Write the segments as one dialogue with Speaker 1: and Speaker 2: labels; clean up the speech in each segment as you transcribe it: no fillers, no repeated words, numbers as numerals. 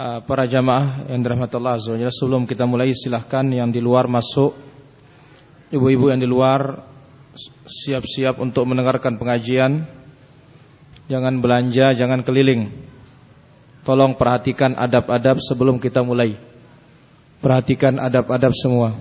Speaker 1: Para jamaah yang dirahmati Allah Azza wa Jalla, sebelum kita mulai silahkan yang di luar masuk. Ibu-ibu yang di luar siap-siap untuk mendengarkan pengajian. Jangan belanja, jangan keliling. Tolong perhatikan adab-adab sebelum kita mulai. Perhatikan adab-adab semua.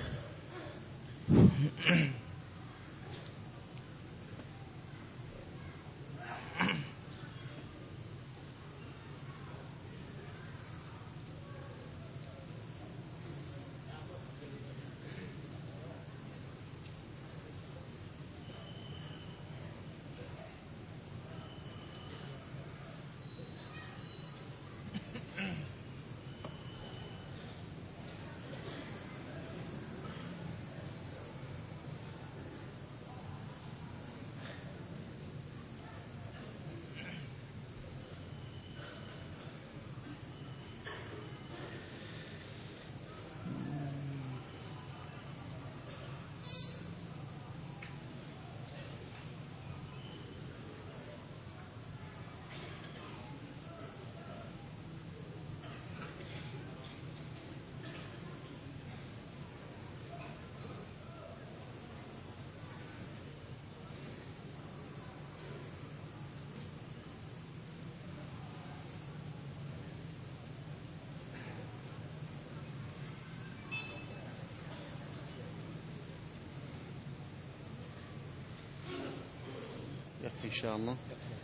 Speaker 2: Insyaallah.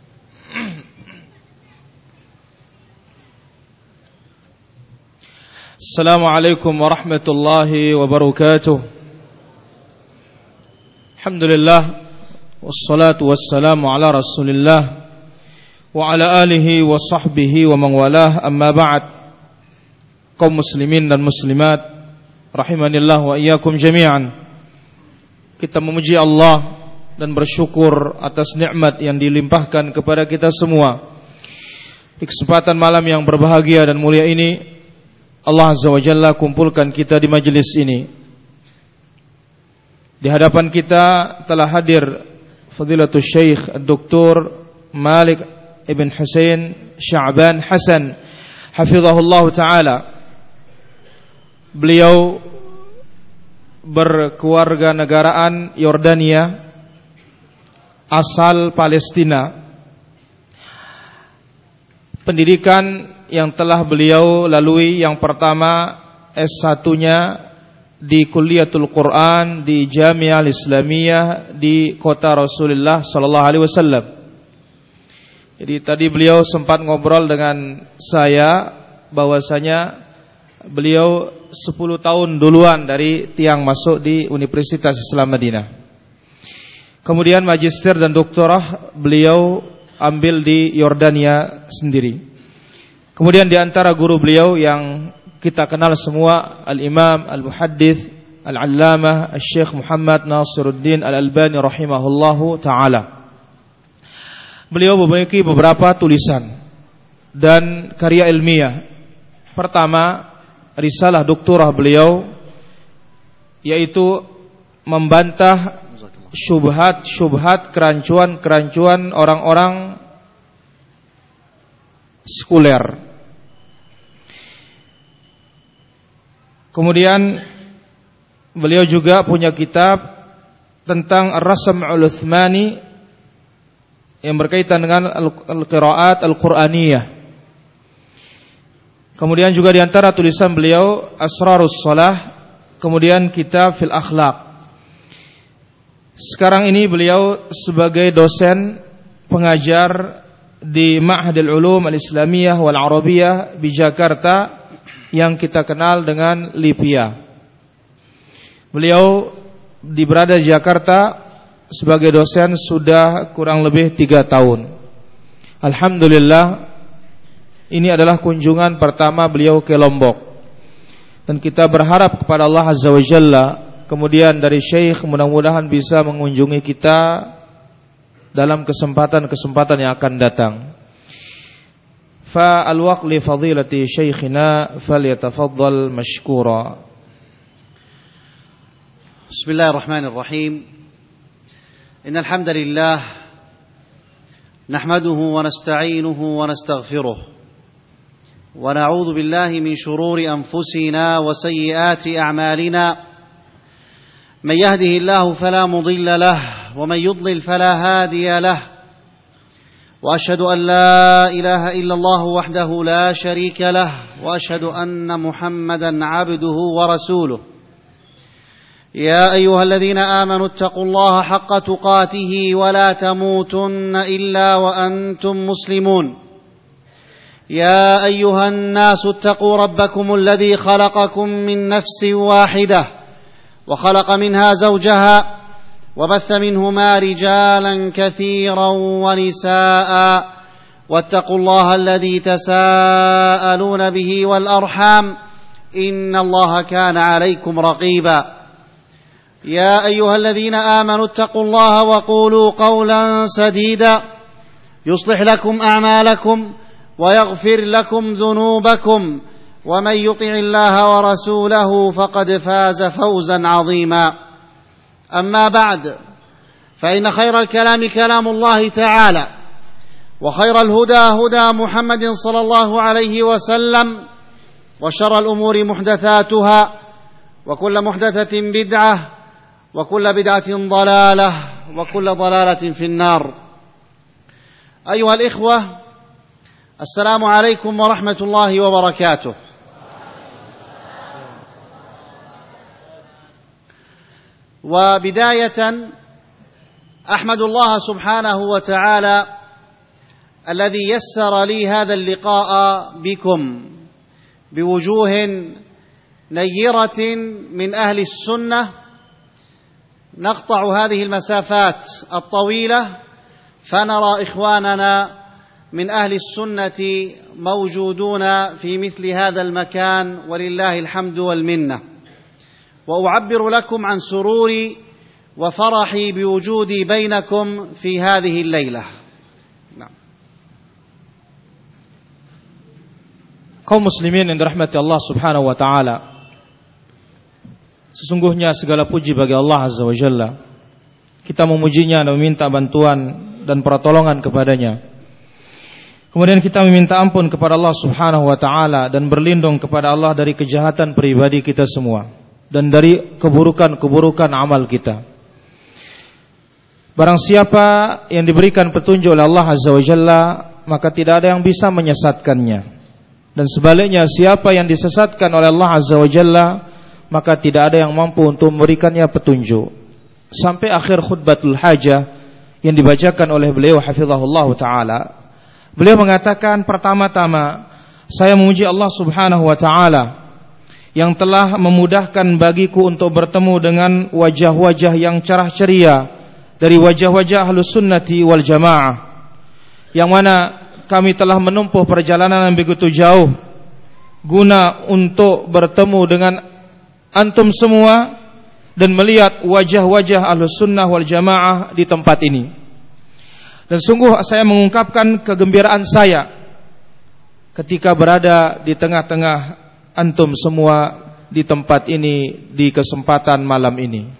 Speaker 1: Assalamualaikum warahmatullahi wabarakatuh. Alhamdulillah, wassalatu wassalamu ala Rasulillah wa ala alihi wa sahbihi wa man walah, amma ba'd. Kaum muslimin dan muslimat rahimanillah wa iyyakum jami'an. Kita memuji Allah dan bersyukur atas nikmat yang dilimpahkan kepada kita semua. Di kesempatan malam yang berbahagia dan mulia ini, Allah Azza wa Jalla kumpulkan kita di majelis ini. Di hadapan kita telah hadir Fadilatul Syekh Dr. Malik Ibn Husain Sya'ban Hasan, hafizahullah ta'ala. Beliau berkeluarga negaraan Yordania, asal Palestina. Pendidikan yang telah beliau lalui, yang pertama S1-nya di Kulliyatul Quran di Jami'ah Islamiyah di kota Rasulullah sallallahu alaihi wasallam. Jadi tadi beliau sempat ngobrol dengan saya bahwasanya beliau 10 tahun duluan dari tiang masuk di Universitas Islam Madinah. Kemudian magister dan doktorah beliau ambil di Yordania sendiri. Kemudian di antara guru beliau yang kita kenal semua, Al-Imam Al-Muhaddits Al-Allamah Al-Syekh Muhammad Nasiruddin Al-Albani rahimahullahu ta'ala. Beliau memiliki beberapa tulisan dan karya ilmiah. Pertama, risalah doktorah beliau, yaitu membantah syubhat-syubhat, kerancuan-kerancuan orang-orang sekuler. Kemudian beliau juga punya kitab tentang Ar-Rasm Al-Uthmani yang berkaitan dengan Al-Qiraat Al-Quraniyah. Kemudian juga di antara tulisan beliau Asrarus Shalah, kemudian kitab Fil Akhlaq. Sekarang ini beliau sebagai dosen pengajar di Ma'hadul Ulum Al-Islamiyah wal Arabiyah di Jakarta yang kita kenal dengan LIPIA. Beliau berada di Jakarta sebagai dosen sudah kurang lebih 3 tahun. Alhamdulillah, ini adalah kunjungan pertama beliau ke Lombok. Dan kita berharap kepada Allah Azza wa Jalla, kemudian dari Syekh mudah-mudahan bisa mengunjungi kita dalam kesempatan-kesempatan yang akan datang. Fa al-waqt li fadilati syekhina falyatafaddal mashkura.
Speaker 2: Bismillahirrahmanirrahim. Innal hamdalillah nahmaduhu wa nasta'inuhu wa nastaghfiruh ونعوذ بالله من شرور أنفسنا وسيئات أعمالنا من يهده الله فلا مضل له ومن يضلل فلا هادي له وأشهد أن لا إله إلا الله وحده لا شريك له وأشهد أن محمدا عبده ورسوله يا أيها الذين آمنوا اتقوا الله حق تقاته ولا تموتن إلا وأنتم مسلمون يا أيها الناس اتقوا ربكم الذي خلقكم من نفس واحدة وخلق منها زوجها وبث منهما رجالا كثيرا ونساء واتقوا الله الذي تساءلون به والأرحام إن الله كان عليكم رقيبا يا أيها الذين آمنوا اتقوا الله وقولوا قولا سديدا يصلح لكم أعمالكم ويغفر لكم ذنوبكم ومن يطع الله ورسوله فقد فاز فوزا عظيما أما بعد فإن خير الكلام كلام الله تعالى وخير الهدى هدى محمد صلى الله عليه وسلم وشر الأمور محدثاتها وكل محدثة بدعة وكل بدعة ضلالة وكل ضلالة في النار. أيها الإخوة، السلام عليكم ورحمة الله وبركاته. وبداية أحمد الله سبحانه وتعالى الذي يسر لي هذا اللقاء بكم بوجوه نيرة من أهل السنة نقطع هذه المسافات الطويلة فنرى إخواننا من أهل السنة موجودون في مثل هذا المكان ولله الحمد والمنة. وأعبر لكم عن سروري وفرحي بوجودي بينكم في هذه الليلة.
Speaker 1: Kaum muslimin yang dirahmati Allah subhanahu wa ta'ala, sesungguhnya segala puji bagi Allah azza wa jalla. Kita memujinya dan meminta bantuan dan pertolongan kepadanya. Kemudian kita meminta ampun kepada Allah subhanahu wa ta'ala dan berlindung kepada Allah dari kejahatan pribadi kita semua dan dari keburukan-keburukan amal kita. Barang siapa yang diberikan petunjuk oleh Allah azza wa jalla, maka tidak ada yang bisa menyesatkannya. Dan sebaliknya, siapa yang disesatkan oleh Allah azza wa jalla, maka tidak ada yang mampu untuk memberikannya petunjuk. Sampai akhir khutbatul hajah yang dibacakan oleh beliau hafizahullah ta'ala, beliau mengatakan, pertama-tama saya memuji Allah subhanahu wa ta'ala yang telah memudahkan bagiku untuk bertemu dengan wajah-wajah yang cerah ceria dari wajah-wajah ahlus sunnati wal jamaah, yang mana kami telah menempuh perjalanan yang begitu jauh guna untuk bertemu dengan antum semua dan melihat wajah-wajah ahlus sunnah wal jamaah di tempat ini. Dan sungguh saya mengungkapkan kegembiraan saya ketika berada di tengah-tengah antum semua di tempat ini di kesempatan malam ini.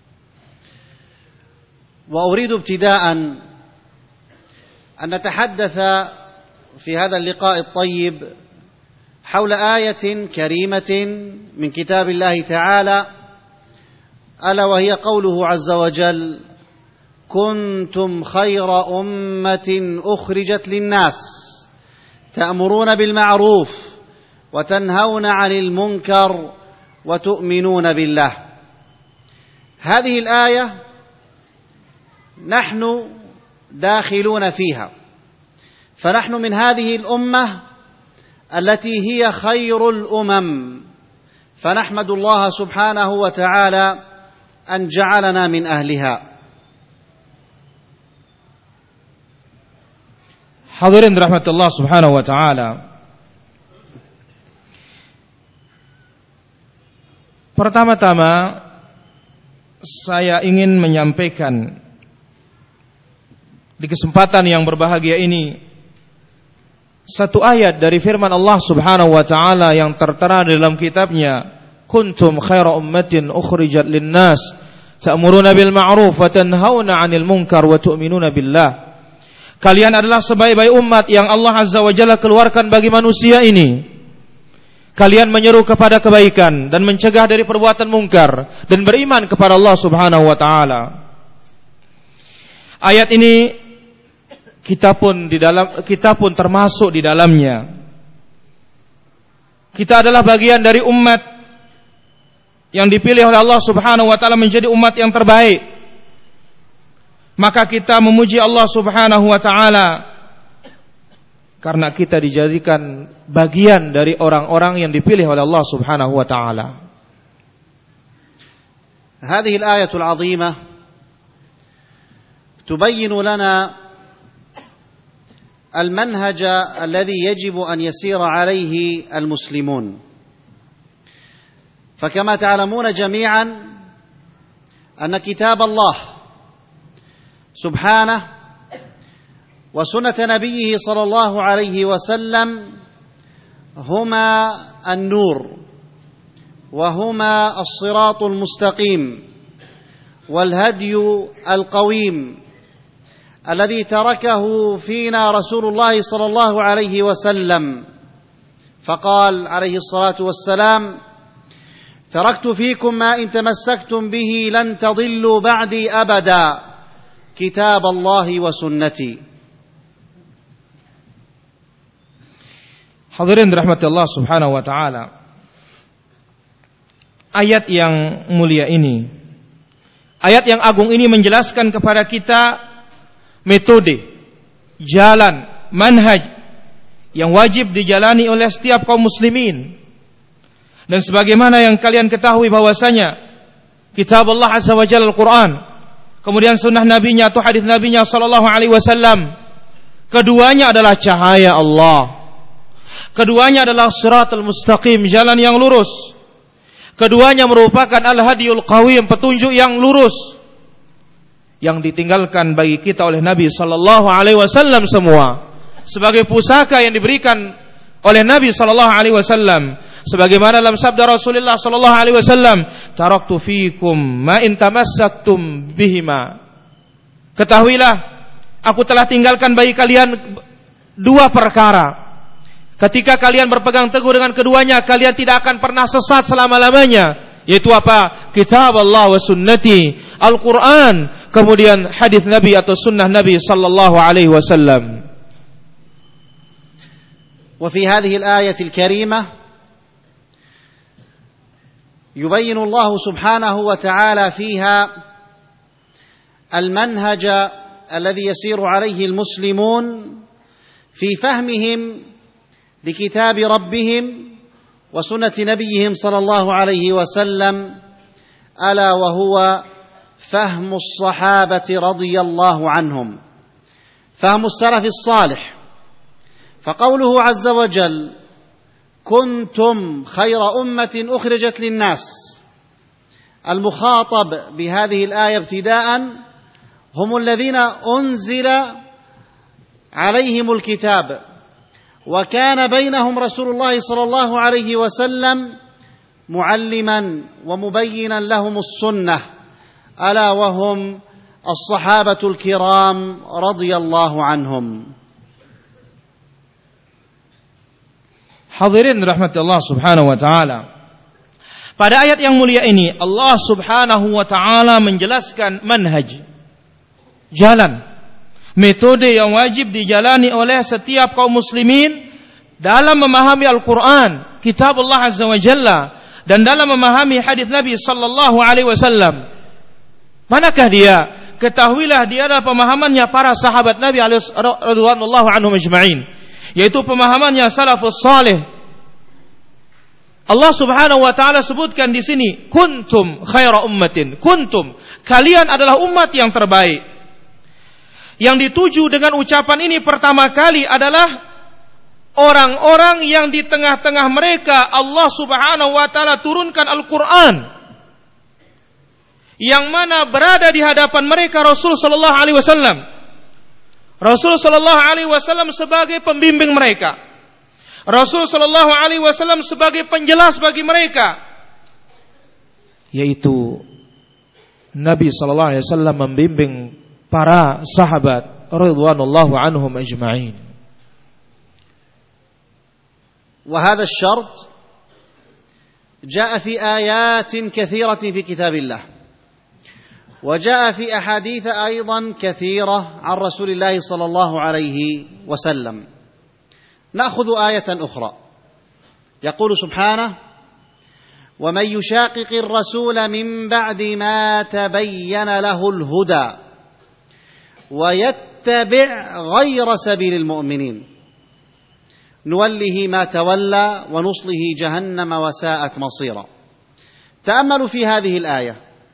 Speaker 2: Wa uridu ibtida'an أن نتحدث في هذا اللقاء الطيب حول آية كريمة من كتاب الله تعالى، ألا وهي قوله عز وجل: كنتم خير أمة أخرجت للناس تأمرون بالمعروف وتنهون عن المنكر وتؤمنون بالله. هذه الآية نحن داخلون فيها، فنحن من هذه الأمة التي هي خير الأمم، فنحمد الله سبحانه وتعالى أن جعلنا من أهلها.
Speaker 1: Hadirin dirahmati Allah subhanahu wa ta'ala, pertama-tama saya ingin menyampaikan di kesempatan yang berbahagia ini satu ayat dari firman Allah subhanahu wa ta'ala yang tertera dalam kitabnya, kuntum khaira ummatin ukhrijat linnas ta'muruna bil ma'ruf wa tanhauna 'anil munkar wa tu'minuna billah. Kalian adalah sebaik-baik umat yang Allah Azza wa Jalla keluarkan bagi manusia ini. Kalian menyeru kepada kebaikan dan mencegah dari perbuatan mungkar dan beriman kepada Allah Subhanahu wa taala. Ayat ini kita pun termasuk di dalamnya. Kita adalah bagian dari umat yang dipilih oleh Allah Subhanahu wa taala menjadi umat yang terbaik. Maka kita memuji Allah Subhanahu wa taala karena kita dijadikan bagian dari orang-orang yang dipilih oleh Allah Subhanahu wa taala.
Speaker 2: هذه الآية العظيمة تبين لنا المنهج الذي يجب أن يسير عليه المسلمون. فكما تعلمون جميعا أن كتاب الله سبحانه وسنة نبيه صلى الله عليه وسلم هما النور وهما الصراط المستقيم والهدي القويم الذي تركه فينا رسول الله صلى الله عليه وسلم فقال عليه الصلاة والسلام تركت فيكم ما إن تمسكتم به لن تضلوا بعدي أبدا kitab Allah wa sunnati.
Speaker 1: Hadirin dirahmati Allah Subhanahu wa taala. Ayat yang mulia ini, ayat yang agung ini menjelaskan kepada kita metode, jalan, manhaj yang wajib dijalani oleh setiap kaum muslimin. Dan sebagaimana yang kalian ketahui bahwasanya kitab Allah Azza wa Jalla Al-Qur'an, kemudian sunnah nabinya atau hadis nabinya sallallahu alaihi wasallam, keduanya adalah cahaya Allah. Keduanya adalah shiratal mustaqim, jalan yang lurus. Keduanya merupakan al-hadiyul qawim, petunjuk yang lurus yang ditinggalkan bagi kita oleh Nabi sallallahu alaihi wasallam semua sebagai pusaka yang diberikan oleh Nabi sallallahu alaihi wasallam. Sebagaimana dalam sabda Rasulullah sallallahu alaihi wasallam, taraktu fikum ma in tamassaktum bihima. Ketahuilah, aku telah tinggalkan bagi kalian dua perkara. Ketika kalian berpegang teguh dengan keduanya, kalian tidak akan pernah sesat selama-lamanya. Yaitu apa? Kitab Allah wa sunnati, Al-Quran, kemudian hadis Nabi atau sunnah Nabi sallallahu alaihi wasallam.
Speaker 2: وفي هذه الآية الكريمة يبين الله سبحانه وتعالى فيها المنهج الذي يسير عليه المسلمون في فهمهم لكتاب ربهم وسنة نبيهم صلى الله عليه وسلم ألا وهو فهم الصحابة رضي الله عنهم، فهم السلف الصالح. فقوله عز وجل كنتم خير أمة أخرجت للناس، المخاطب بهذه الآية ابتداء هم الذين أنزل عليهم الكتاب وكان بينهم رسول الله صلى الله عليه وسلم معلما ومبينا لهم السنة ألا وهم الصحابة الكرام رضي الله عنهم.
Speaker 1: Hadirin rahmati Allah Subhanahu wa taala. Pada ayat yang mulia ini Allah Subhanahu wa taala menjelaskan manhaj, jalan, metode yang wajib dijalani oleh setiap kaum muslimin dalam memahami Al-Qur'an, kitab Allah Azza wa Jalla, dan dalam memahami hadis Nabi sallallahu alaihi wasallam. Manakah dia? Ketahuilah dia adalah pemahamannya para sahabat Nabi radhiyallahu anhum ajma'in, yaitu pemahamannya salafus salih. Allah Subhanahu wa taala sebutkan di sini kuntum khaira ummatin, kuntum, kalian adalah umat yang terbaik. Yang dituju dengan ucapan ini pertama kali adalah orang-orang yang di tengah-tengah mereka Allah Subhanahu wa taala turunkan Al-Qur'an, yang mana berada di hadapan mereka Rasul sallallahu alaihi wasallam. Rasul sallallahu alaihi wasallam sebagai pembimbing mereka. Rasul sallallahu alaihi wasallam sebagai penjelas bagi mereka. Yaitu Nabi sallallahu alaihi wasallam membimbing para sahabat ridwanullahu anhum ajma'in.
Speaker 2: وهذا الشرط جاء في آيات كثيرة في كتاب الله، وجاء في أحاديث أيضا كثيرة عن رسول الله صلى الله عليه وسلم. نأخذ آية أخرى، يقول سبحانه: ومن يشاقق الرسول من بعد ما تبين له الهدى ويتبع غير سبيل المؤمنين نوله ما تولى ونصله جهنم وساءت مصيرا. تأملوا في هذه الآية.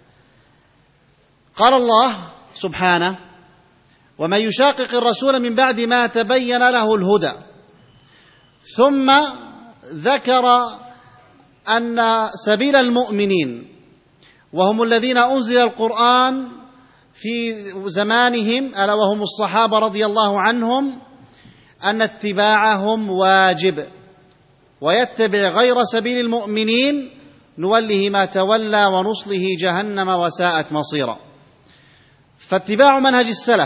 Speaker 2: قال الله سبحانه: ومن يشاقق الرسول من بعد ما تبين له الهدى، ثم ذكر أن سبيل المؤمنين وهم الذين أنزل القرآن في زمانهم ألا وهم الصحابة رضي الله عنهم أن اتباعهم واجب، ويتبع غير سبيل المؤمنين نوله ما تولى ونصله جهنم وساءت مصيرا. فاتباع منهج السلف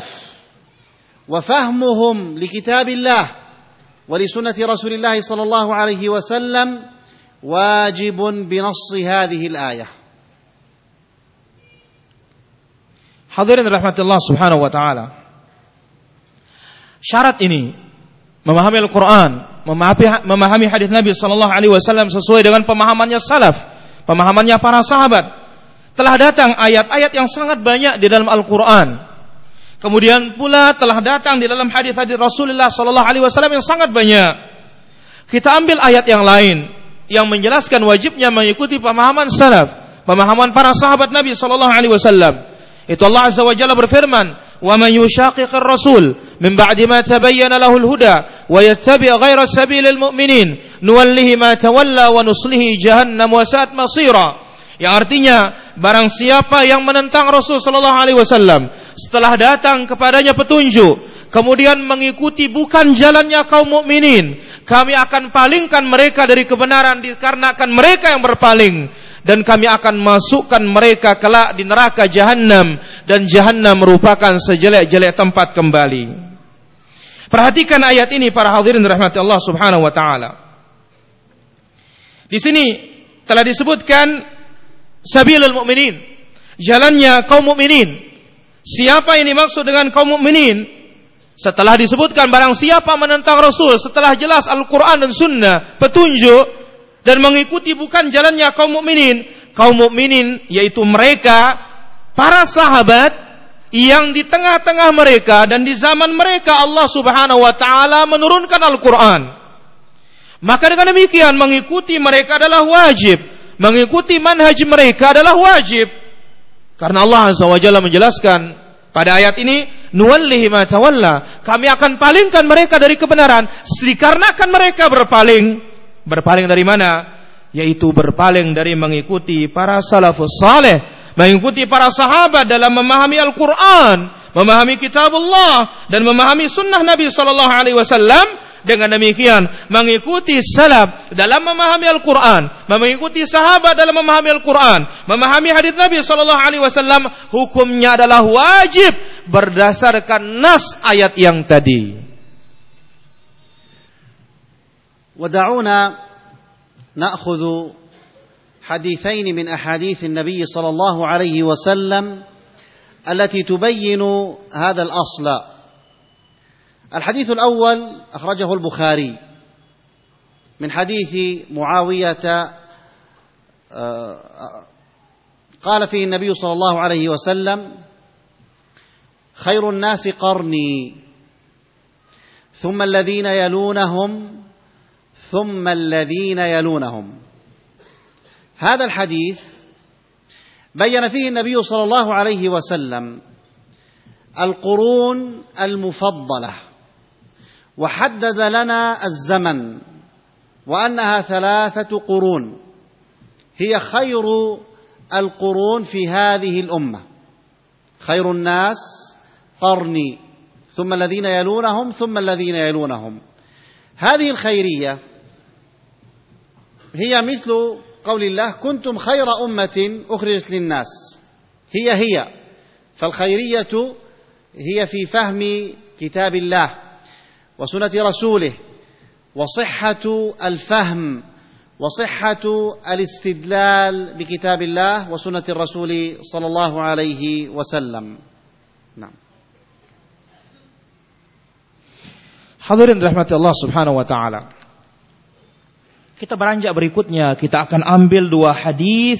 Speaker 2: وفهمهم لكتاب الله ولسنة رسول الله صلى الله عليه وسلم واجب بنص هذه الآية.
Speaker 1: Hadirin rahmatillah subhanahu wa ta'ala, syarat ini memahami Al-Quran, memahami hadis Nabi sallallahu alaihi wasallam sesuai dengan pemahamannya salaf, pemahamannya para sahabat. Telah datang ayat-ayat yang sangat banyak di dalam Al-Quran. Kemudian pula telah datang di dalam hadis-hadis Rasulullah sallallahu alaihi wasallam yang sangat banyak. Kita ambil ayat yang lain yang menjelaskan wajibnya mengikuti pemahaman salaf, pemahaman para sahabat Nabi sallallahu alaihi wasallam. Itu Allah Azza wa Jalla berfirman: "Wa man yushaqiqir rasul min ba'di ma tabayyana lahul huda wa yattabi' ghayra sabilil mu'minin nuwallihi ma tawalla wa nuslihi jahannam wa sa'at masira." Yang artinya, barang siapa yang menentang Rasul sallallahu alaihi wasallam setelah datang kepadanya petunjuk, kemudian mengikuti bukan jalannya kaum mukminin, kami akan palingkan mereka dari kebenaran dikarenakan mereka yang berpaling, dan kami akan masukkan mereka kelak di neraka Jahannam, dan Jahannam merupakan sejelek-jelek tempat kembali. Perhatikan ayat ini para hadirin rahmati Allah subhanahu wa ta'ala. Di sini telah disebutkan sabilul mu'minin, jalannya kaum mukminin. Siapa ini maksud dengan kaum mukminin? Setelah disebutkan barang siapa menentang Rasul, setelah jelas Al-Quran dan Sunnah, petunjuk, dan mengikuti bukan jalannya kaum mukminin yaitu mereka para sahabat yang di tengah-tengah mereka dan di zaman mereka Allah Subhanahu wa taala menurunkan Al-Quran. Maka dengan demikian mengikuti mereka adalah wajib, mengikuti manhaj mereka adalah wajib. Karena Allah Azza wa Jalla menjelaskan pada ayat ini, nuwallihi ma tawalla, kami akan palingkan mereka dari kebenaran dikarenakan mereka berpaling. Berpaling dari mana? Yaitu berpaling dari mengikuti para salafus saleh, mengikuti para sahabat dalam memahami Al-Quran, memahami kitab Allah, dan memahami sunnah Nabi sallallahu alaihi wasallam. Dengan demikian mengikuti salaf dalam memahami Al-Quran, mengikuti sahabat dalam memahami Al-Quran, memahami hadis Nabi sallallahu alaihi wasallam, hukumnya adalah wajib berdasarkan nas ayat yang tadi.
Speaker 2: ودعونا نأخذ حديثين من أحاديث النبي صلى الله عليه وسلم التي تبين هذا الأصل. الحديث الأول أخرجه البخاري من حديث معاوية قال فيه النبي صلى الله عليه وسلم: خير الناس قرني ثم الذين يلونهم ثم الذين يلونهم. هذا الحديث بين فيه النبي صلى الله عليه وسلم القرون المفضلة، وحدد لنا الزمن وأنها 3 قرون هي خير القرون في هذه الأمة. خير الناس قرني ثم الذين يلونهم ثم الذين يلونهم. هذه الخيرية هي مثل قول الله: كنتم خير أمة أخرجت للناس. هي فالخيرية هي في فهم كتاب الله وسنة رسوله وصحة الفهم وصحة الاستدلال بكتاب الله وسنة الرسول صلى الله عليه وسلم. نعم.
Speaker 1: Hadirin rahmati Allah Subhanahu wa taala. Kita beranjak berikutnya, kita akan ambil dua hadis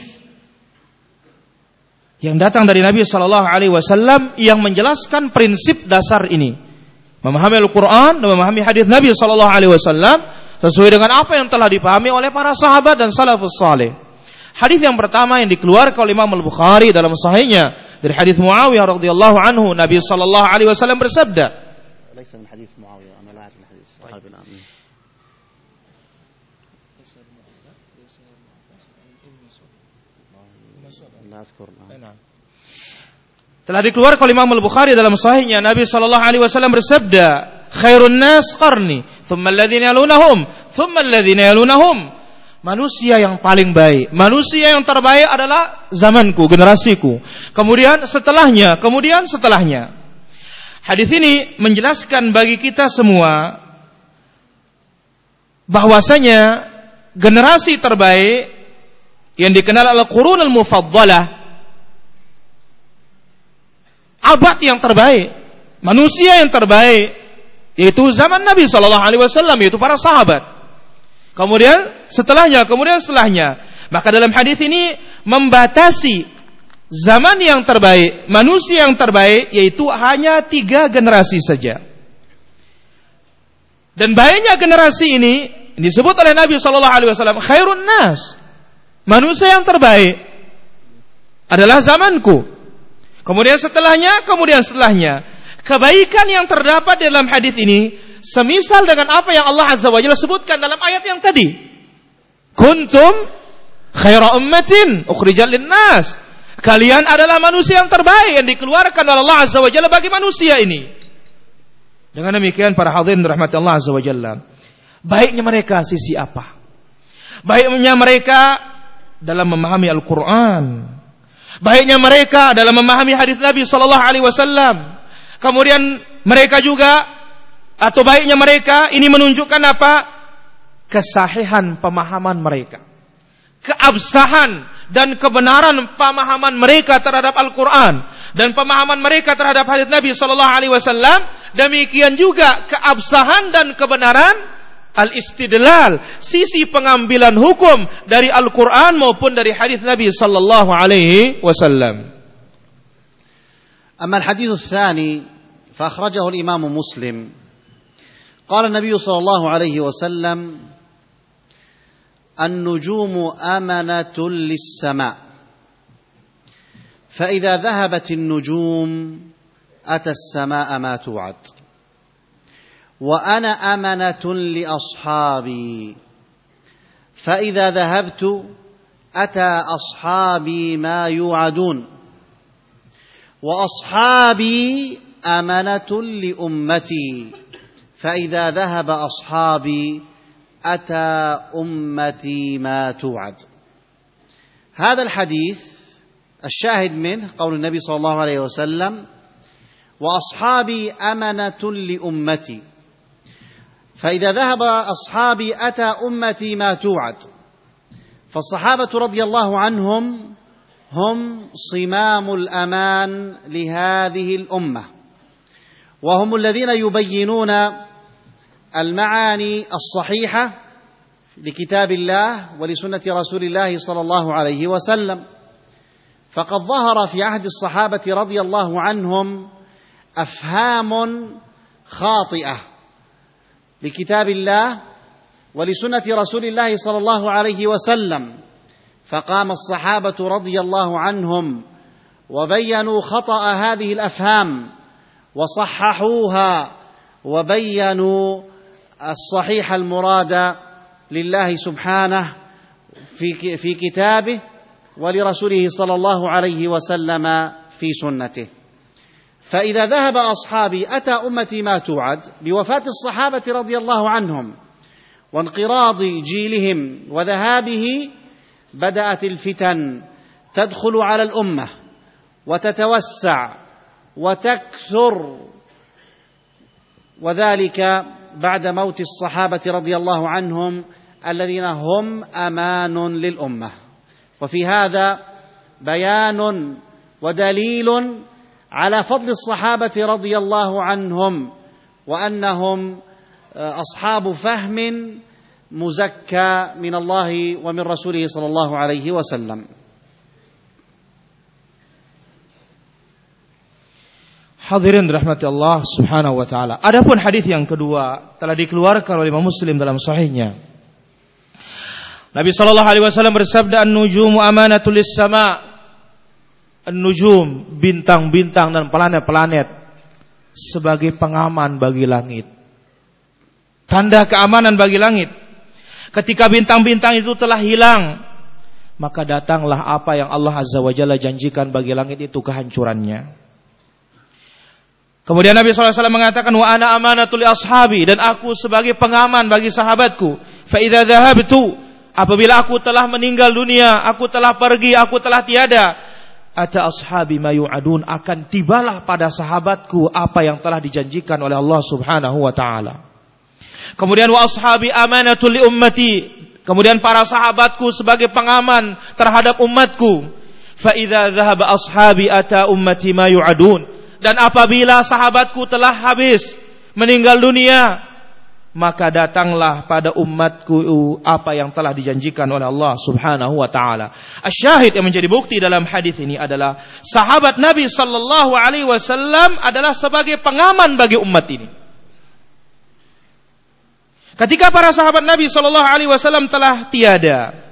Speaker 1: yang datang dari Nabi sallallahu alaihi wasallam yang menjelaskan prinsip dasar ini. Memahami Al-Qur'an dan memahami hadis Nabi sallallahu alaihi wasallam sesuai dengan apa yang telah dipahami oleh para sahabat dan salafus saleh. Hadis yang pertama yang dikeluarkan oleh Imam Al-Bukhari dalam sahihnya dari hadis Muawiyah radhiyallahu anhu, Nabi sallallahu alaihi wasallam bersabda,
Speaker 2: ليس من حديث معاوية أنا لا أعرف الحديث صحابي الآن. لا أذكر الآن.
Speaker 1: Telah dikeluarkan oleh Imam Al-Bukhari dalam sahihnya, Nabi sallallahu alaihi wasallam bersabda, khairun nas qarni, thumma alladhina yalunahum, thumma alladhina yalunahum. Manusia yang paling baik, manusia yang terbaik adalah zamanku, generasiku. Kemudian setelahnya, kemudian setelahnya. Hadis ini menjelaskan bagi kita semua bahwasanya generasi terbaik yang dikenal al-qurun al-mufaddalah, abad yang terbaik, manusia yang terbaik, yaitu zaman Nabi sallallahu alaihi wasallam, yaitu para sahabat. Kemudian setelahnya, kemudian setelahnya. Maka dalam hadis ini membatasi zaman yang terbaik, manusia yang terbaik, yaitu hanya 3 generasi saja. Dan baiknya generasi ini disebut oleh Nabi sallallahu alaihi wasallam khairun nas. Manusia yang terbaik adalah zamanku. Kemudian setelahnya, kemudian setelahnya. Kebaikan yang terdapat dalam hadis ini semisal dengan apa yang Allah Azza wa Jalla sebutkan dalam ayat yang tadi. Kuntum khaira ummatin ukhrijat lin-nas. Kalian adalah manusia yang terbaik yang dikeluarkan oleh Allah Azza wa Jalla bagi manusia ini. Dengan demikian para hadirin rahmat Allah Azza wa Jalla, baiknya mereka sisi apa? Baiknya mereka dalam memahami Al-Quran, baiknya mereka dalam memahami hadis Nabi sallallahu alaihi wasallam. Kemudian mereka juga, atau baiknya mereka ini menunjukkan apa? Kesahihan pemahaman mereka, keabsahan dan kebenaran pemahaman mereka terhadap Al-Quran dan pemahaman mereka terhadap hadis Nabi sallallahu alaihi wasallam. Demikian juga keabsahan dan kebenaran al-istidlal, sisi pengambilan hukum dari Al-Quran maupun dari hadis Nabi sallallahu alaihi wasallam.
Speaker 2: أما الحديث الثاني فأخرجه الإمام مسلم قال النبي صلى الله عليه وسلم النجوم أمنة للسماء فإذا ذهبت النجوم أتى السماء ما توعد وأنا أمنة لأصحابي فإذا ذهبت أتى أصحابي ما يوعدون وأصحابي أمنة لأمتي فإذا ذهب أصحابي أتى أمتي ما توعد. هذا الحديث الشاهد منه قول النبي صلى الله عليه وسلم وأصحابي أمنة لأمتي فإذا ذهب أصحابي أتى أمتي ما توعد. فالصحابة رضي الله عنهم هم صمام الأمان لهذه الأمة وهم الذين يبينون المعاني الصحيحة لكتاب الله ولسنة رسول الله صلى الله عليه وسلم. فقد ظهر في عهد الصحابة رضي الله عنهم أفهام خاطئة لكتاب الله ولسنة رسول الله صلى الله عليه وسلم. فقام الصحابة رضي الله عنهم وبينوا خطأ هذه الأفهام وصححوها وبينوا الصحيح المراد لله سبحانه في كتابه ولرسوله صلى الله عليه وسلم في سنته. فإذا ذهب أصحابي أتى أمتي ما توعد. بوفاة الصحابة رضي الله عنهم وانقراض جيلهم وذهابه بدأت الفتن تدخل على الأمة وتتوسع وتكثر، وذلك بعد موت الصحابة رضي الله عنهم الذين هم أمان للأمة. وفي هذا بيان ودليل على فضل الصحابة رضي الله عنهم وأنهم أصحاب فهم مزكى من الله ومن رسوله صلى الله عليه وسلم.
Speaker 1: Hadirin rahmati Allah Subhanahu wa taala. Adapun hadis yang kedua telah dikeluarkan oleh Imam Muslim dalam sahihnya. Nabi sallallahu alaihi wasallam bersabda, "An-nujumu amanatul lis-sama." An-nujum, bintang-bintang dan planet-planet sebagai pengaman bagi langit. Tanda keamanan bagi langit. Ketika bintang-bintang itu telah hilang, maka datanglah apa yang Allah Azza wa Jalla janjikan bagi langit itu, kehancurannya. Kemudian Nabi SAW mengatakan, wa ana amanatul ashabi, dan aku sebagai pengaman bagi sahabatku. Fa idza dhahabtu, apabila aku telah meninggal dunia, aku telah pergi, aku telah tiada, ata ashabi ma yu'adun, akan tibalah pada sahabatku apa yang telah dijanjikan oleh Allah Subhanahu wa taala. Kemudian wa ashabi amanatul li ummati, kemudian para sahabatku sebagai pengaman terhadap umatku. Fa idza dhahaba ashabi ata ummati ma yu'adun, dan apabila sahabatku telah habis meninggal dunia, maka datanglah pada umatku apa yang telah dijanjikan oleh Allah Subhanahu wa taala. Asyahid yang menjadi bukti dalam hadis ini adalah sahabat Nabi sallallahu alaihi wasallam adalah sebagai pengaman bagi umat ini. Ketika para sahabat Nabi sallallahu alaihi wasallam telah tiada,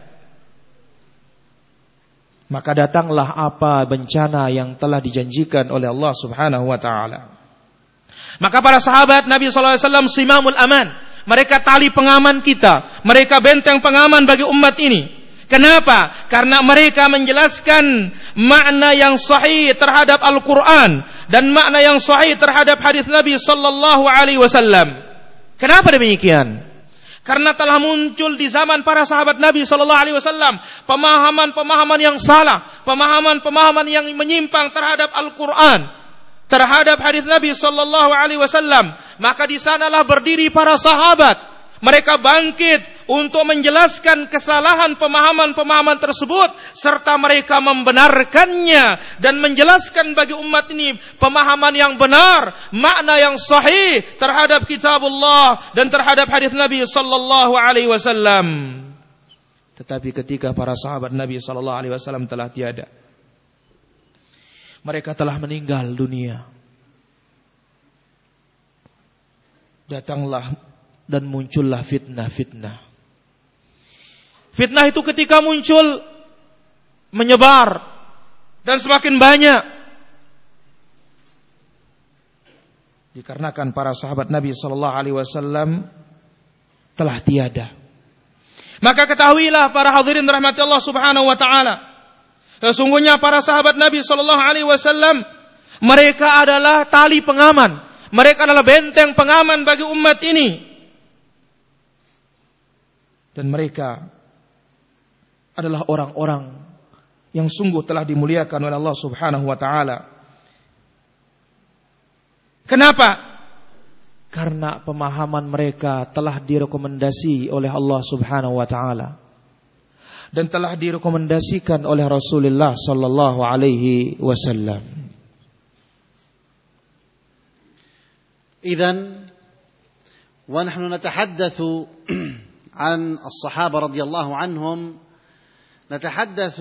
Speaker 1: maka datanglah apa bencana yang telah dijanjikan oleh Allah Subhanahu wa taala. Maka para sahabat Nabi sallallahu alaihi wasallam simamul aman, mereka tali pengaman kita, mereka benteng pengaman bagi umat ini. Kenapa? Karena mereka menjelaskan makna yang sahih terhadap Al-Qur'an dan makna yang sahih terhadap hadis Nabi sallallahu alaihi wasallam. Kenapa demikian? Karena telah muncul di zaman para sahabat Nabi sallallahu alaihi wasallam pemahaman-pemahaman yang salah, pemahaman-pemahaman yang menyimpang terhadap Al-Qur'an, terhadap hadis Nabi sallallahu alaihi wasallam. Maka di sanalah berdiri para sahabat. Mereka bangkit untuk menjelaskan kesalahan pemahaman-pemahaman tersebut, serta mereka membenarkannya dan menjelaskan bagi umat ini pemahaman yang benar, makna yang sahih terhadap kitabullah dan terhadap hadis Nabi sallallahu alaihi wasallam. Tetapi ketika para sahabat Nabi sallallahu alaihi wasallam telah tiada, mereka telah meninggal dunia, datanglah dan muncullah fitnah-fitnah. Fitnah itu ketika muncul menyebar dan semakin banyak, dikarenakan para sahabat Nabi sallallahu alaihi wasallam telah tiada. Maka ketahuilah para hadirin rahmati Allah Subhanahu wa taala, sesungguhnya para sahabat Nabi sallallahu alaihi wasallam mereka adalah tali pengaman, mereka adalah benteng pengaman bagi umat ini. Dan mereka adalah orang-orang yang sungguh telah dimuliakan oleh Allah Subhanahu wa taala. Kenapa? Karena pemahaman mereka telah direkomendasi oleh Allah Subhanahu wa taala dan telah direkomendasikan oleh Rasulullah sallallahu alaihi wasallam.
Speaker 2: Idzan wa nahnu natahaddatsu عن الصحابة رضي الله عنهم نتحدث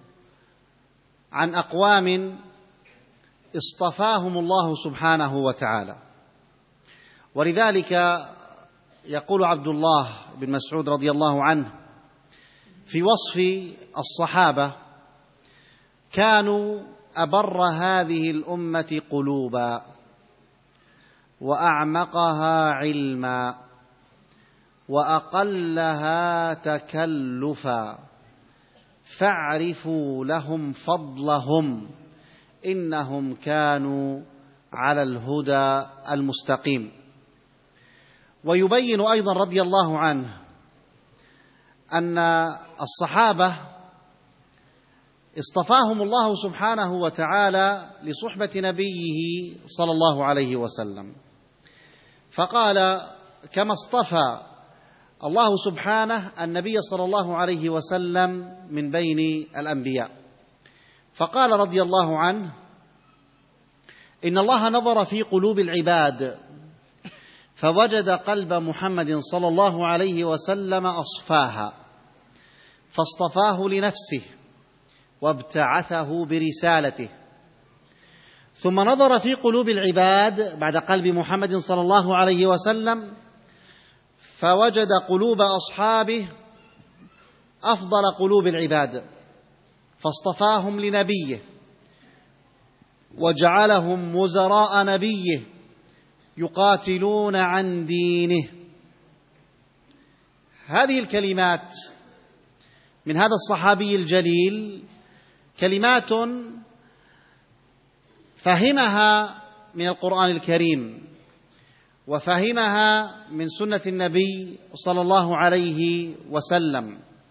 Speaker 2: عن أقوام اصطفاهم الله سبحانه وتعالى. ولذلك يقول عبد الله بن مسعود رضي الله عنه في وصف الصحابة: كانوا أبر هذه الأمة قلوبا وأعمقها علما وأقلها تكلفا فاعرفوا لهم فضلهم إنهم كانوا على الهدى المستقيم. ويبين أيضا رضي الله عنه أن الصحابة اصطفاهم الله سبحانه وتعالى لصحبة نبيه صلى الله عليه وسلم، فقال كما اصطفى الله سبحانه النبي صلى الله عليه وسلم من بين الأنبياء، فقال رضي الله عنه: إن الله نظر في قلوب العباد فوجد قلب محمد صلى الله عليه وسلم أصفاها فاصطفاه لنفسه وابتعثه برسالته، ثم نظر في قلوب العباد بعد قلب محمد صلى الله عليه وسلم فوجد قلوب أصحابه أفضل قلوب العباد فاصطفاهم لنبيه وجعلهم وزراء نبيه يقاتلون عن دينه. هذه الكلمات من هذا الصحابي الجليل كلمات فهمها من القرآن الكريم وفهمها من سنة النبي صلى الله عليه وسلم،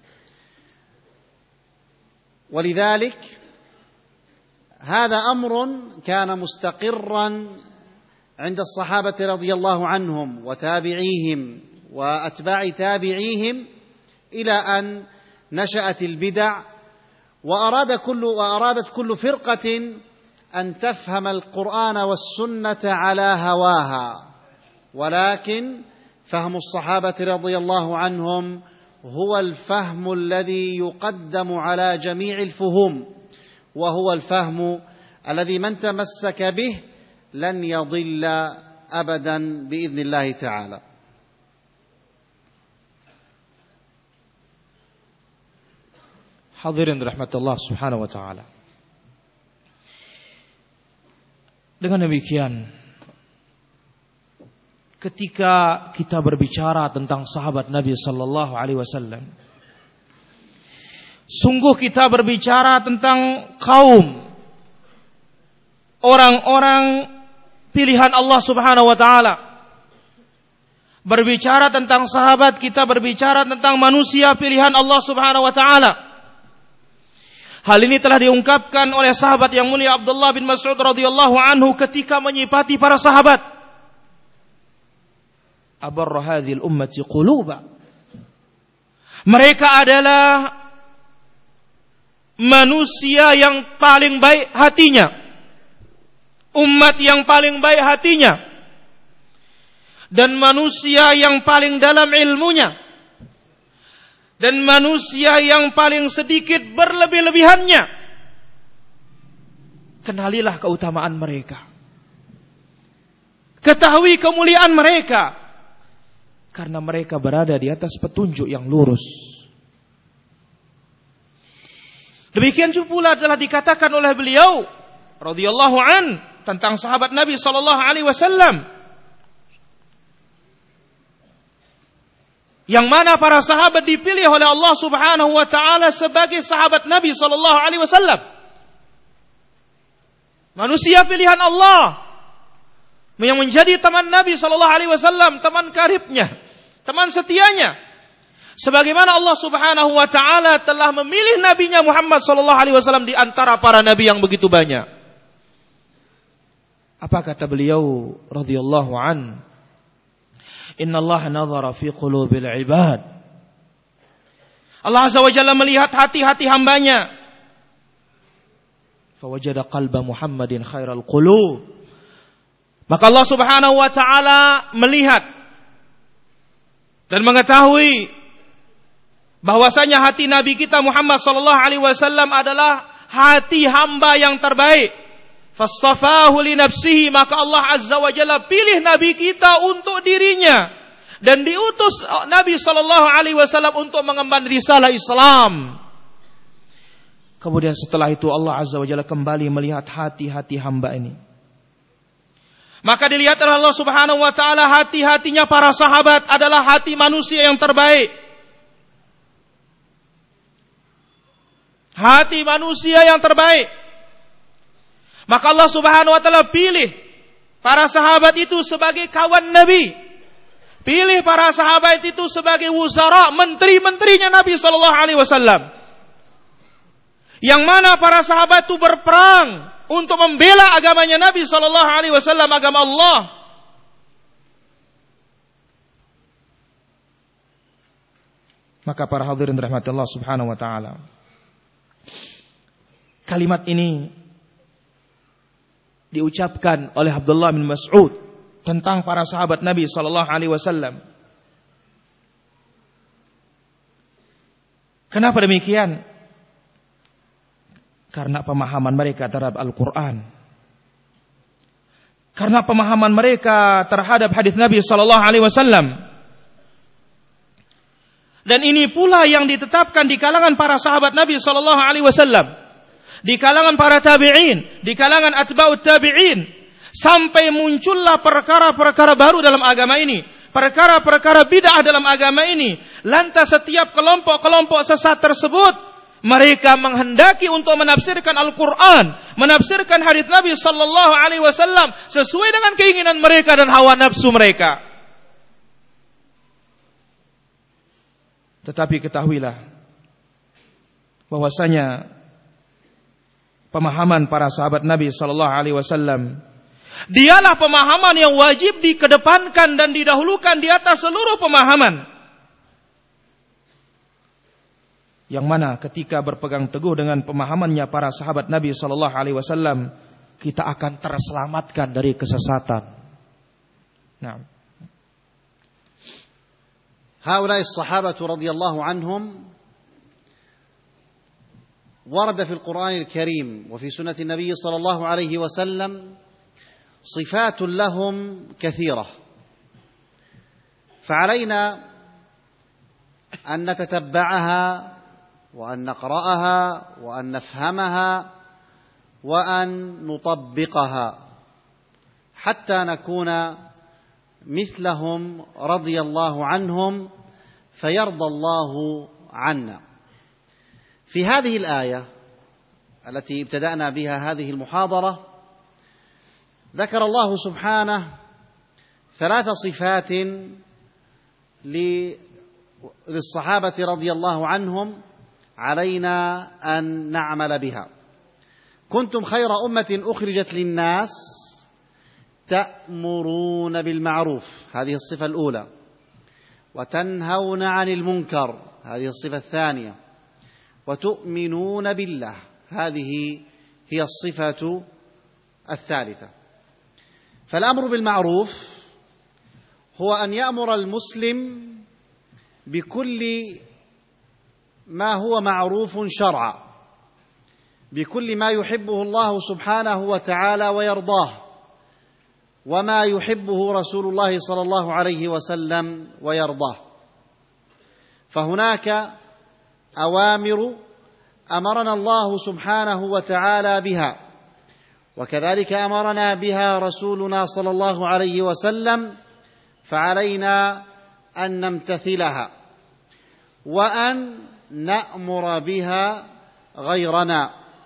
Speaker 2: ولذلك هذا أمر كان مستقرا عند الصحابة رضي الله عنهم وتابعيهم وأتباع تابعيهم إلى أن نشأت البدع، وأرادت كل فرقة أن تفهم القرآن والسنة على هواها، ولكن فهم الصحابة رضي الله عنهم هو الفهم الذي يقدم على جميع الفهوم، وهو الفهم الذي من تمسك به لن يضل أبدا بإذن الله تعالى.
Speaker 1: Hadirin rahmat Allah subhanahu wa ta'ala. Dengan demikian, ketika kita berbicara tentang sahabat Nabi sallallahu alaihi wasallam, sungguh kita berbicara tentang kaum orang-orang pilihan Allah subhanahu wa ta'ala. Berbicara tentang sahabat, kita berbicara tentang manusia pilihan Allah subhanahu wa ta'ala. Hal ini telah diungkapkan oleh sahabat yang mulia Abdullah bin Mas'ud radhiyallahu anhu ketika menyifati para sahabat. Abarra hadhil ummati quluba. Mereka adalah manusia yang paling baik hatinya. Umat yang paling baik hatinya. Dan manusia yang paling dalam ilmunya. Dan manusia yang paling sedikit berlebih-lebihannya. Kenalilah keutamaan mereka. Ketahui kemuliaan mereka. Karena mereka berada di atas petunjuk yang lurus. Demikian pula telah dikatakan oleh beliau radhiyallahu an tentang sahabat Nabi sallallahu alaihi wasallam. Yang mana para sahabat dipilih oleh Allah Subhanahu wa taala sebagai sahabat Nabi sallallahu alaihi wasallam. Manusia pilihan Allah yang menjadi teman Nabi sallallahu alaihi wasallam, teman karibnya, teman setianya. Sebagaimana Allah Subhanahu wa taala telah memilih nabinya Muhammad sallallahu alaihi wasallam di antara para nabi yang begitu banyak. Apa kata beliau radhiyallahu an? Inna Allah nazara fi qulubil ibad. Allah Azza wa Jalla melihat hati-hati hambanya. Fawajada qalba Muhammadin khairal qulub. Maka Allah Subhanahu wa taala melihat dan mengetahui bahwasanya hati Nabi kita Muhammad sallallahu alaihi wasallam adalah hati hamba yang terbaik. Fastafahu li nafsihi, maka Allah Azza wa Jalla pilih Nabi kita untuk dirinya dan diutus Nabi sallallahu alaihi wasallam untuk mengemban risalah Islam. Kemudian setelah itu Allah Azza wa Jalla kembali melihat hati-hati hamba ini. Maka dilihat oleh Allah Subhanahu wa taala hati-hatinya para sahabat adalah hati manusia yang terbaik. Hati manusia yang terbaik. Maka Allah Subhanahu wa taala pilih para sahabat itu sebagai kawan Nabi. Pilih para sahabat itu sebagai wuzara, menteri-menterinya Nabi sallallahu alaihi wasallam. yang mana para sahabat itu berperang untuk membela agamanya Nabi sallallahu alaihi wasallam, agama Allah. Maka para hadirin rahmati Allah Subhanahu wa taala, kalimat ini diucapkan oleh Abdullah bin Mas'ud tentang para sahabat Nabi sallallahu alaihi wasallam. Kenapa demikian? Karena pemahaman mereka terhadap Al-Quran, karena pemahaman mereka terhadap hadis Nabi sallallahu alaihi wasallam. Dan ini pula yang ditetapkan di kalangan para sahabat Nabi sallallahu alaihi wasallam, di kalangan para tabi'in, di kalangan atba'ut tabi'in, sampai muncullah perkara-perkara baru dalam agama ini, perkara-perkara bid'ah dalam agama ini. Lantas setiap kelompok-kelompok sesat tersebut mereka menghendaki untuk menafsirkan Al-Quran, menafsirkan hadis Nabi sallallahu alaihi wasallam sesuai dengan keinginan mereka dan hawa nafsu mereka. Tetapi ketahuilah bahwasanya pemahaman para sahabat Nabi sallallahu alaihi wasallam dialah pemahaman yang wajib dikedepankan dan didahulukan di atas seluruh pemahaman. Yang mana ketika berpegang teguh dengan pemahamannya para sahabat Nabi sallallahu alaihi wasallam, kita akan terselamatkan dari kesesatan. Nah,
Speaker 2: هؤلاء الصحابة رضي الله عنهم ورد في القرآن الكريم وفي سنة النبي صلى الله عليه وسلم صفات لهم كثيرة، فعلينا أن نتتبعها وأن نقرأها وأن نفهمها وأن نطبقها حتى نكون مثلهم رضي الله عنهم فيرضى الله عنا. في هذه الآية التي ابتدأنا بها هذه المحاضرة ذكر الله سبحانه 3 صفات للصحابة رضي الله عنهم علينا أن نعمل بها. كنتم خير أمة أخرجت للناس تأمرون بالمعروف، هذه الصفة الأولى، وتنهون عن المنكر، هذه الصفة الثانية، وتؤمنون بالله، هذه هي الصفة الثالثة. فالأمر بالمعروف هو أن يأمر المسلم بكل ما هو معروف شرعا، بكل ما يحبه الله سبحانه وتعالى ويرضاه، وما يحبه رسول الله صلى الله عليه وسلم ويرضاه. فهناك أوامر أمرنا الله سبحانه وتعالى بها، وكذلك أمرنا بها رسولنا صلى الله عليه وسلم، فعلينا أن نمتثلها وأن نأمر بها غيرنا.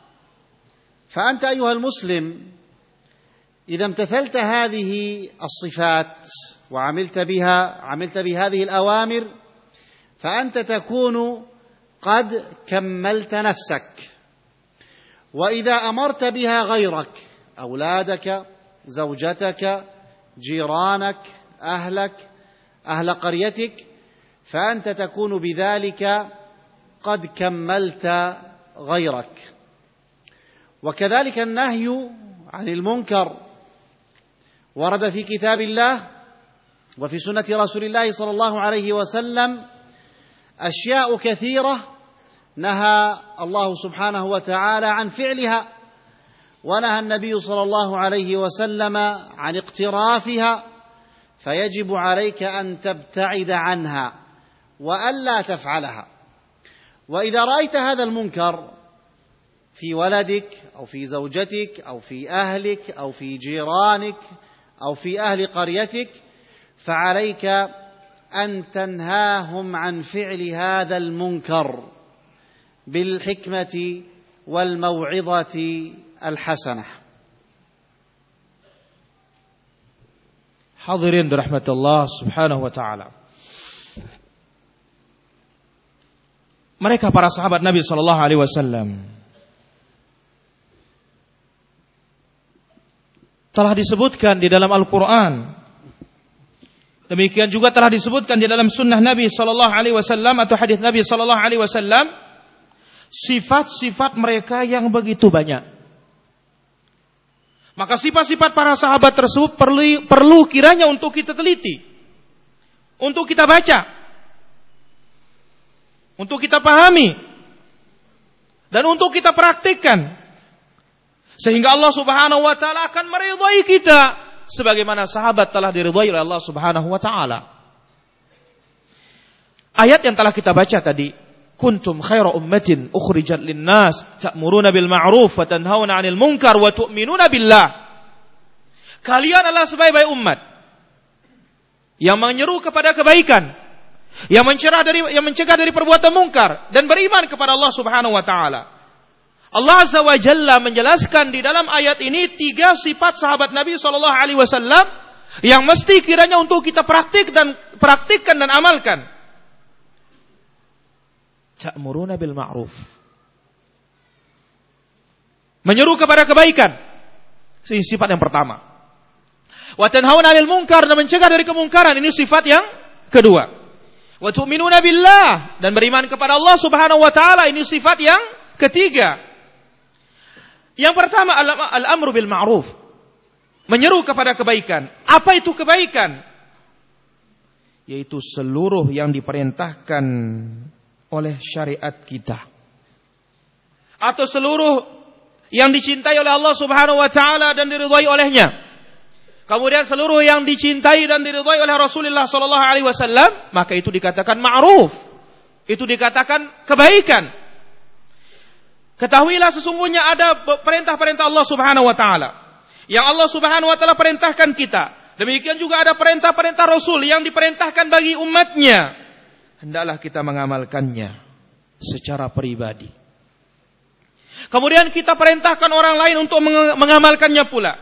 Speaker 2: فأنت أيها المسلم إذا امتثلت هذه الصفات وعملت بهذه الأوامر فأنت تكون قد كملت نفسك. وإذا أمرت بها غيرك، أولادك، زوجتك، جيرانك، أهلك، أهل قريتك، فأنت تكون بذلك قد كملت غيرك. وكذلك النهي عن المنكر ورد في كتاب الله وفي سنة رسول الله صلى الله عليه وسلم أشياء كثيرة نهى الله سبحانه وتعالى عن فعلها، ونهى النبي صلى الله عليه وسلم عن اقترافها، فيجب عليك أن تبتعد عنها وألا تفعلها. وإذا رأيت هذا المنكر في ولدك أو في زوجتك أو في أهلك أو في جيرانك أو في أهل قريتك فعليك أن تنهاهم عن فعل هذا المنكر بالحكمة والموعظة الحسنة.
Speaker 1: Hadirin dirahmati Allah Subhanahu wa taala. Mereka para sahabat Nabi sallallahu alaihi wasallam telah disebutkan di dalam Al-Quran. Demikian juga telah disebutkan di dalam sunnah Nabi sallallahu alaihi wasallam atau hadis Nabi sallallahu alaihi wasallam sifat-sifat mereka yang begitu banyak. Maka sifat-sifat para sahabat tersebut perlu kiranya untuk kita teliti, untuk kita baca, untuk kita pahami, dan untuk kita praktikkan, sehingga Allah Subhanahu wa taala akan meridhai kita sebagaimana sahabat telah diridhai oleh Allah Subhanahu wa taala. Ayat yang telah kita baca tadi, kuntum khaira ummatin ukhrijat lin-nas ta'muruna bil ma'ruf wa tanhauna 'anil munkar wa tu'minuna billah. Kalian adalah sebaik-baik umat yang menyeru kepada kebaikan, yang mencegah dari perbuatan mungkar dan beriman kepada Allah Subhanahu wa taala. Allah Azza wa Jalla menjelaskan di dalam ayat ini 3 sifat sahabat Nabi sallallahu alaihi wasallam yang mesti kiranya untuk kita praktikkan dan amalkan. Ta'muruna bil ma'ruf. Menyeru kepada kebaikan. Ini sifat yang pertama. Wa tanhauna 'anil munkar, dan mencegah dari kemungkaran. Ini sifat yang kedua. Wa tu'minuna billah, dan beriman kepada Allah Subhanahu wa taala. Ini sifat yang ketiga. Yang pertama al-amru bil ma'ruf. Menyeru kepada kebaikan. Apa itu kebaikan? Yaitu seluruh yang diperintahkan oleh syariat kita, atau seluruh yang dicintai oleh Allah Subhanahu wa taala dan diridhai olehnya. Kemudian seluruh yang dicintai dan diridhai oleh Rasulullah sallallahu alaihi wasallam, maka itu dikatakan ma'ruf. Itu dikatakan kebaikan. Ketahuilah sesungguhnya ada perintah-perintah Allah Subhanahu wa taala yang Allah Subhanahu wa taala perintahkan kita. Demikian juga ada perintah-perintah Rasul yang diperintahkan bagi umatnya. Hendaklah kita mengamalkannya secara pribadi. Kemudian kita perintahkan orang lain untuk mengamalkannya pula.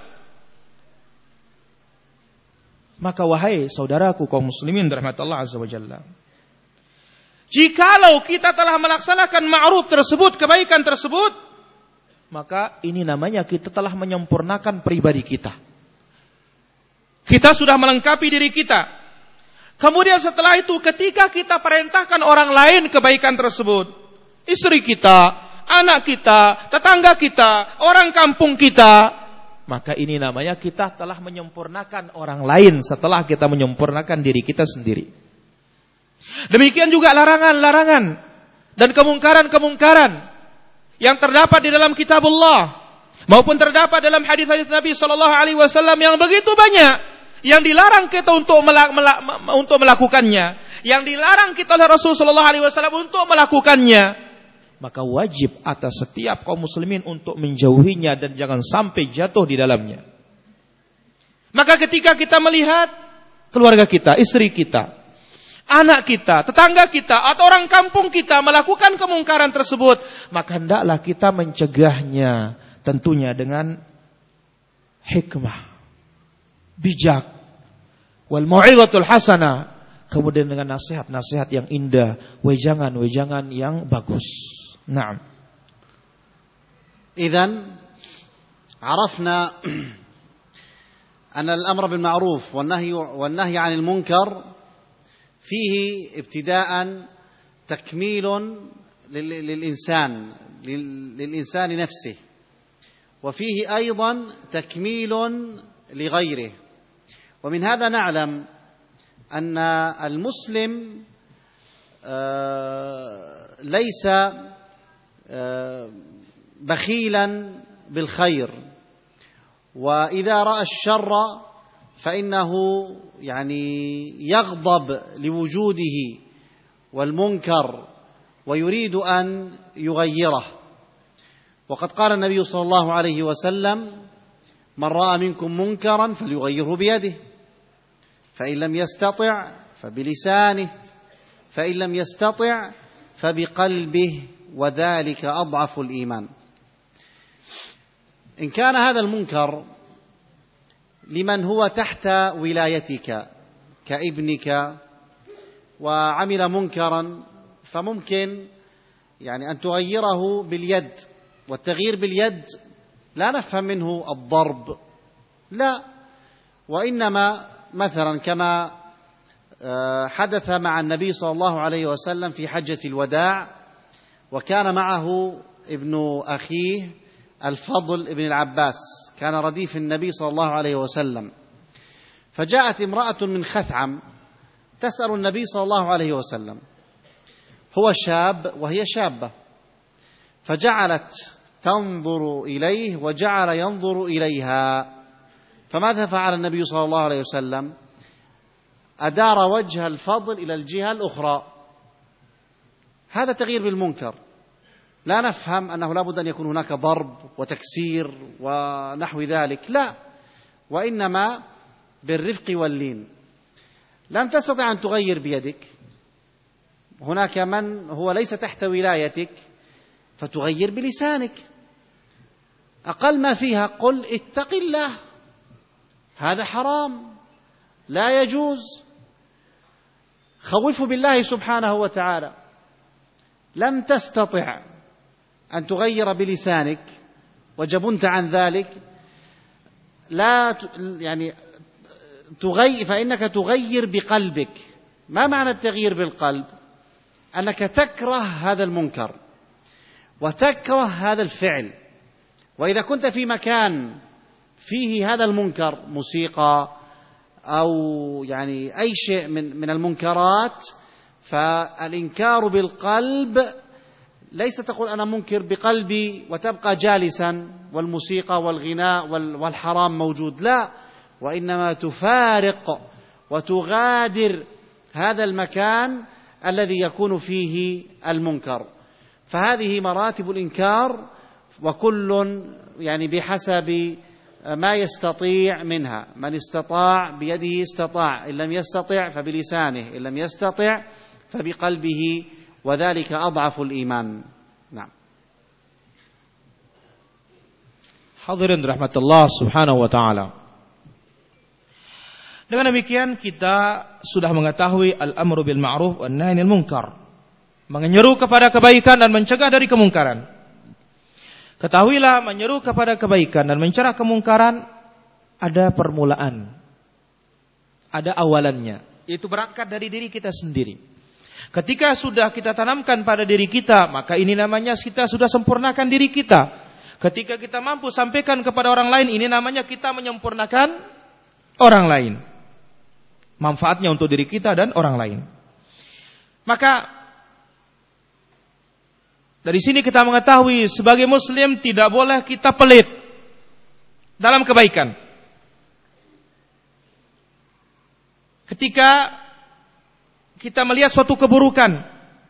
Speaker 1: Maka wahai saudaraku kaum muslimin dirahmati Allah Azza wa Jalla, jikalau kita telah melaksanakan ma'ruf tersebut, kebaikan tersebut, maka ini namanya kita telah menyempurnakan pribadi kita. Kita sudah melengkapi diri kita. Kemudian setelah itu ketika kita perintahkan orang lain kebaikan tersebut, istri kita, anak kita, tetangga kita, orang kampung kita, maka ini namanya kita telah menyempurnakan orang lain setelah kita menyempurnakan diri kita sendiri. Demikian juga larangan-larangan dan kemungkaran-kemungkaran yang terdapat di dalam kitabullah maupun terdapat dalam hadis-hadis Nabi sallallahu alaihi wasallam yang begitu banyak, yang dilarang kita untuk melakukannya, yang dilarang kita oleh Rasul sallallahu alaihi wasallam untuk melakukannya, maka wajib atas setiap kaum muslimin untuk menjauhinya dan jangan sampai jatuh di dalamnya. Maka ketika kita melihat keluarga kita, istri kita, anak kita, tetangga kita, atau orang kampung kita melakukan kemungkaran tersebut, maka hendaklah kita mencegahnya, tentunya dengan hikmah, bijak, wal mau'izatul hasanah, kemudian dengan nasihat-nasihat yang indah, wejangan-wejangan yang bagus. Naam.
Speaker 2: Idzan arafna أن الأمر بالمعروف والنهي عن المنكر فيه ابتداء تكميل للإنسان نفسه، وفيه أيضا تكميل لغيره. ومن هذا نعلم أن المسلم ليس بخيلا بالخير، وإذا رأى الشر فإنه يغضب لوجوده والمنكر ويريد أن يغيره. وقد قال النبي صلى الله عليه وسلم: من رأى منكم منكرا فليغيره بيده، فإن لم يستطع فبلسانه، فإن لم يستطع فبقلبه، وذلك أضعف الإيمان. إن كان هذا المنكر لمن هو تحت ولايتك كابنك وعمل منكرا، فممكن أن تغيره باليد، والتغيير باليد لا نفهم منه الضرب لا، وإنما مثلا كما حدث مع النبي صلى الله عليه وسلم في حجة الوداع، وكان معه ابن أخيه الفضل ابن العباس، كان رديف النبي صلى الله عليه وسلم. فجاءت امرأة من خثعم تسأل النبي صلى الله عليه وسلم، هو شاب وهي شابة، فجعلت تنظر إليه وجعل ينظر إليها. فماذا فعل النبي صلى الله عليه وسلم؟ أدار وجه الفضل إلى الجهة الأخرى. هذا تغيير بالمنكر. لا نفهم أنه لا بد أن يكون هناك ضرب وتكسير ونحو ذلك، لا، وإنما بالرفق واللين. لم تستطع أن تغير بيدك، هناك من هو ليس تحت ولايتك، فتغير بلسانك. أقل ما فيها قل اتق الله، هذا حرام لا يجوز، خوفه بالله سبحانه وتعالى. لم تستطع أن تغير بلسانك وجبنت عن ذلك، لا يعني تغير، فإنك تغير بقلبك. ما معنى التغيير بالقلب؟ أنك تكره هذا المنكر وتكره هذا الفعل. وإذا كنت في مكان فيه هذا المنكر، موسيقى أو يعني أي شيء من المنكرات، فالإنكار بالقلب ليس تقول أنا منكر بقلبي وتبقى جالسا والموسيقى والغناء والحرام موجود، لا، وإنما تفارق وتغادر هذا المكان الذي يكون فيه المنكر. فهذه مراتب الإنكار، وكل يعني بحسب ما يستطيع منها. من استطاع بيده استطاع، إن لم يستطع فبلسانه، إن لم يستطع فبقلبه، وذلك أضعف الإيمان. نعم.
Speaker 1: Hadirin rahmatullah subhanahu wa ta'ala. Dengan demikian kita sudah mengetahui al-amru bil ma'ruf wan nahy anil munkar, menyeru kepada kebaikan dan mencegah dari kemungkaran. Ketahuilah, menyeru kepada kebaikan dan mencegah kemungkaran ada permulaan, ada awalannya. Itu berangkat dari diri kita sendiri. Ketika sudah kita tanamkan pada diri kita, maka ini namanya kita sudah sempurnakan diri kita. Ketika kita mampu sampaikan kepada orang lain, ini namanya kita menyempurnakan orang lain. Manfaatnya untuk diri kita dan orang lain. Maka dari sini kita mengetahui sebagai muslim tidak boleh kita pelit dalam kebaikan. Ketika kita melihat suatu keburukan,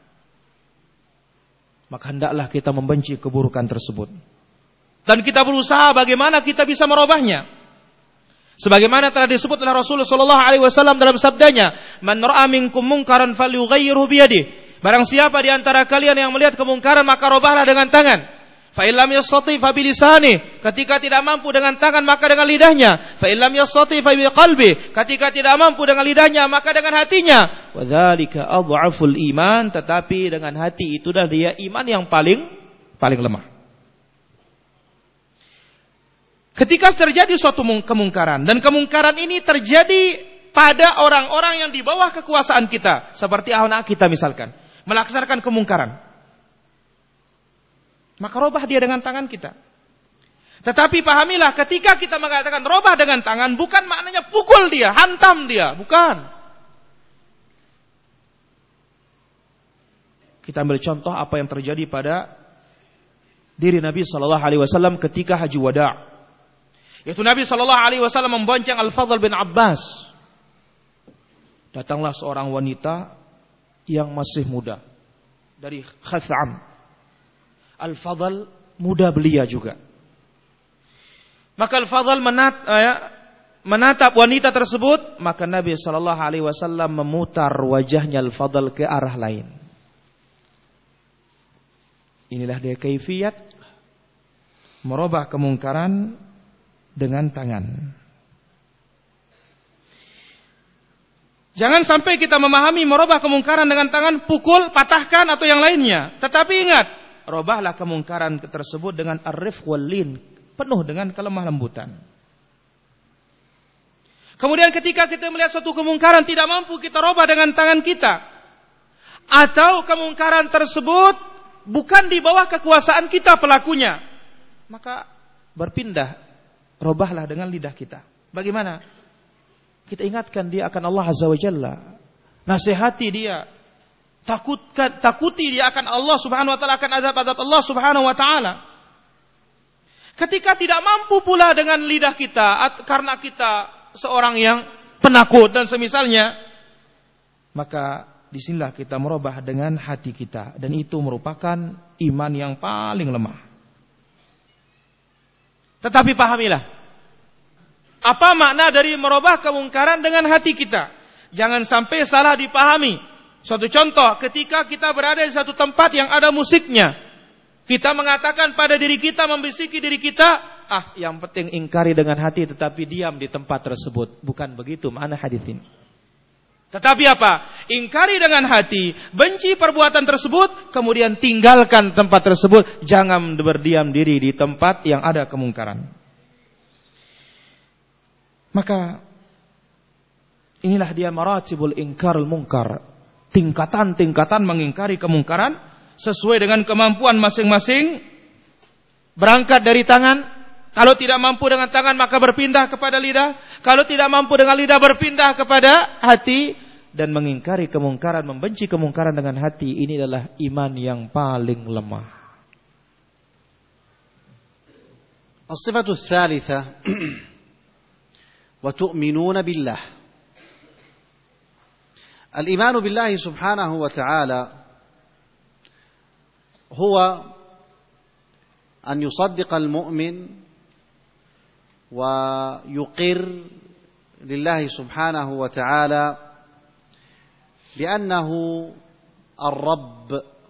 Speaker 1: maka hendaklah kita membenci keburukan tersebut. Dan kita berusaha bagaimana kita bisa merubahnya. Sebagaimana telah disebut oleh Rasulullah sallallahu alaihi wasallam dalam sabdanya, "Man ra'a minkum munkaran falyughayyirhu biyadihi." Barang siapa di antara kalian yang melihat kemungkaran, maka robahlah dengan tangan. Fa in lam yastati fa bilisani. Ketika tidak mampu dengan tangan, maka dengan lidahnya. Fa in lam yastati fa biqalbi. Ketika tidak mampu dengan lidahnya, maka dengan hatinya. Wa dzalika adhaful iman. Tetapi dengan hati itu dah dia iman yang paling lemah. Ketika terjadi suatu kemungkaran, dan kemungkaran ini terjadi pada orang-orang yang di bawah kekuasaan kita, seperti anak kita misalkan, melaksanakan kemungkaran, maka robah dia dengan tangan kita. Tetapi pahamilah, ketika kita mengatakan robah dengan tangan, bukan maknanya pukul dia, hantam dia, bukan. Kita ambil contoh apa yang terjadi pada diri Nabi sallallahu alaihi wasallam ketika haji wada'. Yaitu Nabi sallallahu alaihi wasallam membonceng Al-Fadl bin Abbas. Datanglah seorang wanita yang masih muda dari Khath'am. Al-Fadl muda belia juga. Maka Al-Fadl menatap wanita tersebut, maka Nabi sallallahu alaihi wasallam memutar wajahnya Al-Fadl ke arah lain. Inilah dia kaifiyat merubah kemungkaran dengan tangan. Jangan sampai kita memahami merubah kemungkaran dengan tangan, pukul, patahkan atau yang lainnya. Tetapi ingat, robahlah kemungkaran tersebut dengan ar-rifq wal lin, penuh dengan kelemah lembutan. Kemudian ketika kita melihat suatu kemungkaran tidak mampu kita robah dengan tangan kita, atau kemungkaran tersebut bukan di bawah kekuasaan kita pelakunya, maka berpindah, robahlah dengan lidah kita. Bagaimana? Kita ingatkan dia akan Allah Azza wa Jalla, nasihati dia, takuti dia akan Allah Subhanahu wa taala, akan azab-azab Allah Subhanahu wa taala. Ketika tidak mampu pula dengan lidah kita karena kita seorang yang penakut dan semisalnya, maka disinilah kita merubah dengan hati kita, dan itu merupakan iman yang paling lemah. Tetapi pahamilah, apa makna dari merubah kemungkaran dengan hati kita? Jangan sampai salah dipahami. Suatu contoh, ketika kita berada di satu tempat yang ada musiknya, kita mengatakan pada diri kita, membisiki diri kita, yang penting ingkari dengan hati tetapi diam di tempat tersebut. Bukan begitu makna hadis ini. Tetapi apa? Ingkari dengan hati, benci perbuatan tersebut, kemudian tinggalkan tempat tersebut. Jangan berdiam diri di tempat yang ada kemungkaran. Maka inilah dia maratibul ingkarul munkar, tingkatan-tingkatan mengingkari kemungkaran sesuai dengan kemampuan masing-masing. Berangkat dari tangan. Kalau tidak mampu dengan tangan maka berpindah kepada lidah. Kalau tidak mampu dengan lidah berpindah kepada hati. Dan mengingkari kemungkaran, membenci kemungkaran dengan hati, ini adalah iman yang paling lemah.
Speaker 2: As-sifatu ats-tsalitsah wa tu'minuna billah. Al-iman billahi subhanahu wa ta'ala huwa an yusaddiqa al-mu'min ويقر لله سبحانه وتعالى بأنه الرب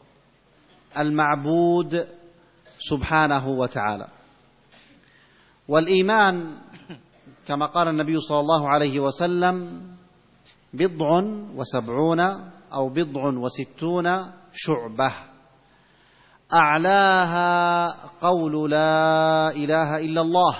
Speaker 2: المعبود سبحانه وتعالى. والإيمان كما قال النبي صلى الله عليه وسلم 70 أو 60 شعبة أعلاها قول لا إله إلا الله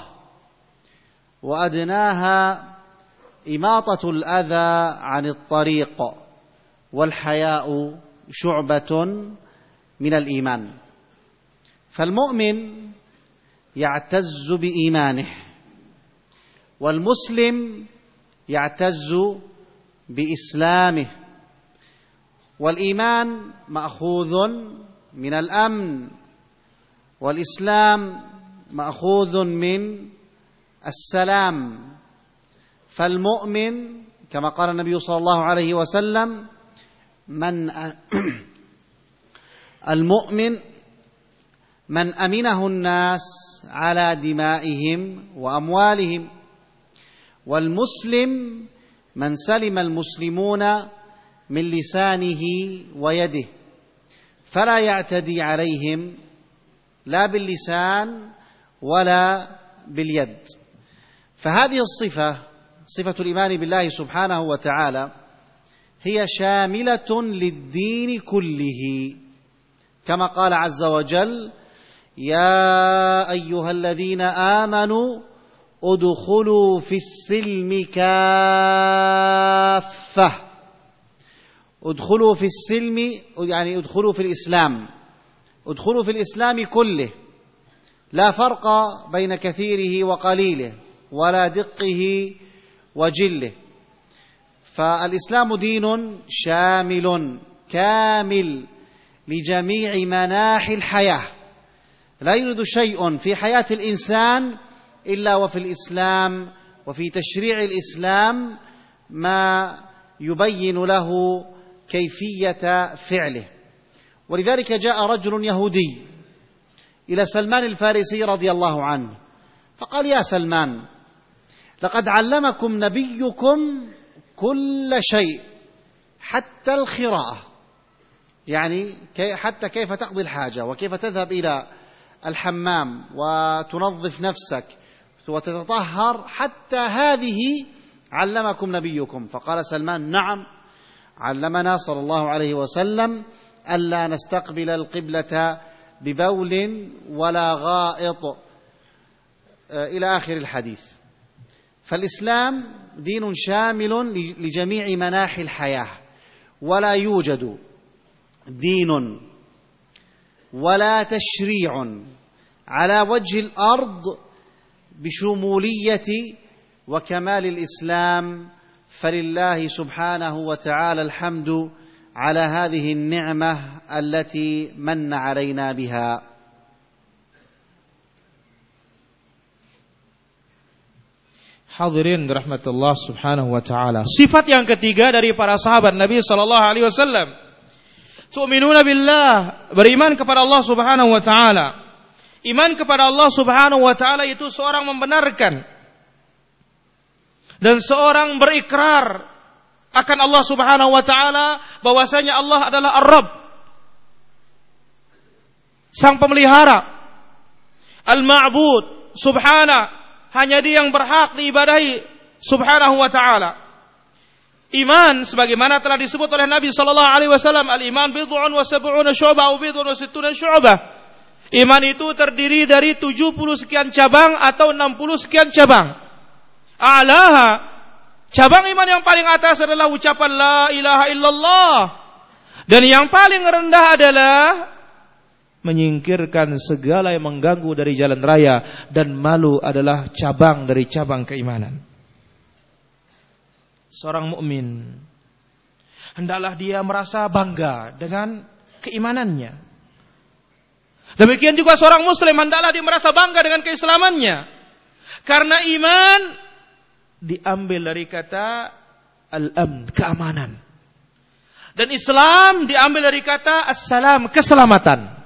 Speaker 2: وأدناها إماطة الأذى عن الطريق والحياء شعبة من الإيمان. فالمؤمن يعتز بإيمانه، والمسلم يعتز بإسلامه. والإيمان مأخوذ من الأمن، والإسلام مأخوذ من السلام. فالمؤمن كما قال النبي صلى الله عليه وسلم المؤمن من أمنه الناس على دمائهم وأموالهم، والمسلم من سلم المسلمون من لسانه ويده فلا يعتدي عليهم لا باللسان ولا باليد. فهذه الصفة، صفة الإيمان بالله سبحانه وتعالى، هي شاملة للدين كله، كما قال عز وجل: يا أيها الذين آمنوا ادخلوا في السلم كافة. ادخلوا في السلم يعني ادخلوا في الإسلام، ادخلوا في الإسلام كله، لا فرق بين كثيره وقليله ولا دقه وجله. فالإسلام دين شامل كامل لجميع مناحي الحياة، لا يوجد شيء في حياة الإنسان إلا وفي الإسلام وفي تشريع الإسلام ما يبين له كيفية فعله. ولذلك جاء رجل يهودي إلى سلمان الفارسي رضي الله عنه فقال: يا سلمان، لقد علمكم نبيكم كل شيء حتى الخراءة، يعني حتى كيف تقضي الحاجة وكيف تذهب إلى الحمام وتنظف نفسك وتتطهر، حتى هذه علمكم نبيكم. فقال سلمان: نعم، علمنا صلى الله عليه وسلم ألا نستقبل القبلة ببول ولا غائط، إلى آخر الحديث. فالإسلام دين شامل لجميع مناحي الحياة، ولا يوجد دين ولا تشريع على وجه الأرض بشمولية وكمال الإسلام، فلله سبحانه وتعالى الحمد على هذه النعمة التي من علينا بها.
Speaker 1: Hadirin rahmatullah subhanahu wa ta'ala. Sifat yang ketiga dari para sahabat Nabi sallallahu alaihi wasallam. Tu'minuna billah, beriman kepada Allah subhanahu wa ta'ala. Iman kepada Allah subhanahu wa ta'ala itu seorang membenarkan dan seorang berikrar akan Allah subhanahu wa ta'ala bahwasanya Allah adalah Ar-Rabb, Sang Pemelihara, Al-Ma'bud, Subhana, hanya Dia yang berhak diibadahi subhanahu wa ta'ala. Iman sebagaimana telah disebut oleh Nabi sallallahu alaihi wasallam, al-iman bid'un wa sab'una syu'bah, bid'un wa sittuna syu'bah. Iman itu terdiri dari 70 sekian cabang atau 60 sekian cabang. A'laha, cabang iman yang paling atas adalah ucapan la ilaha illallah. Dan yang paling rendah adalah menyingkirkan segala yang mengganggu dari jalan raya, dan malu adalah cabang dari cabang keimanan. Seorang mukmin hendaklah dia merasa bangga dengan keimanannya. Demikian juga seorang muslim hendaklah dia merasa bangga dengan keislamannya. Karena iman diambil dari kata al-amn, keamanan. Dan Islam diambil dari kata as-salam, keselamatan.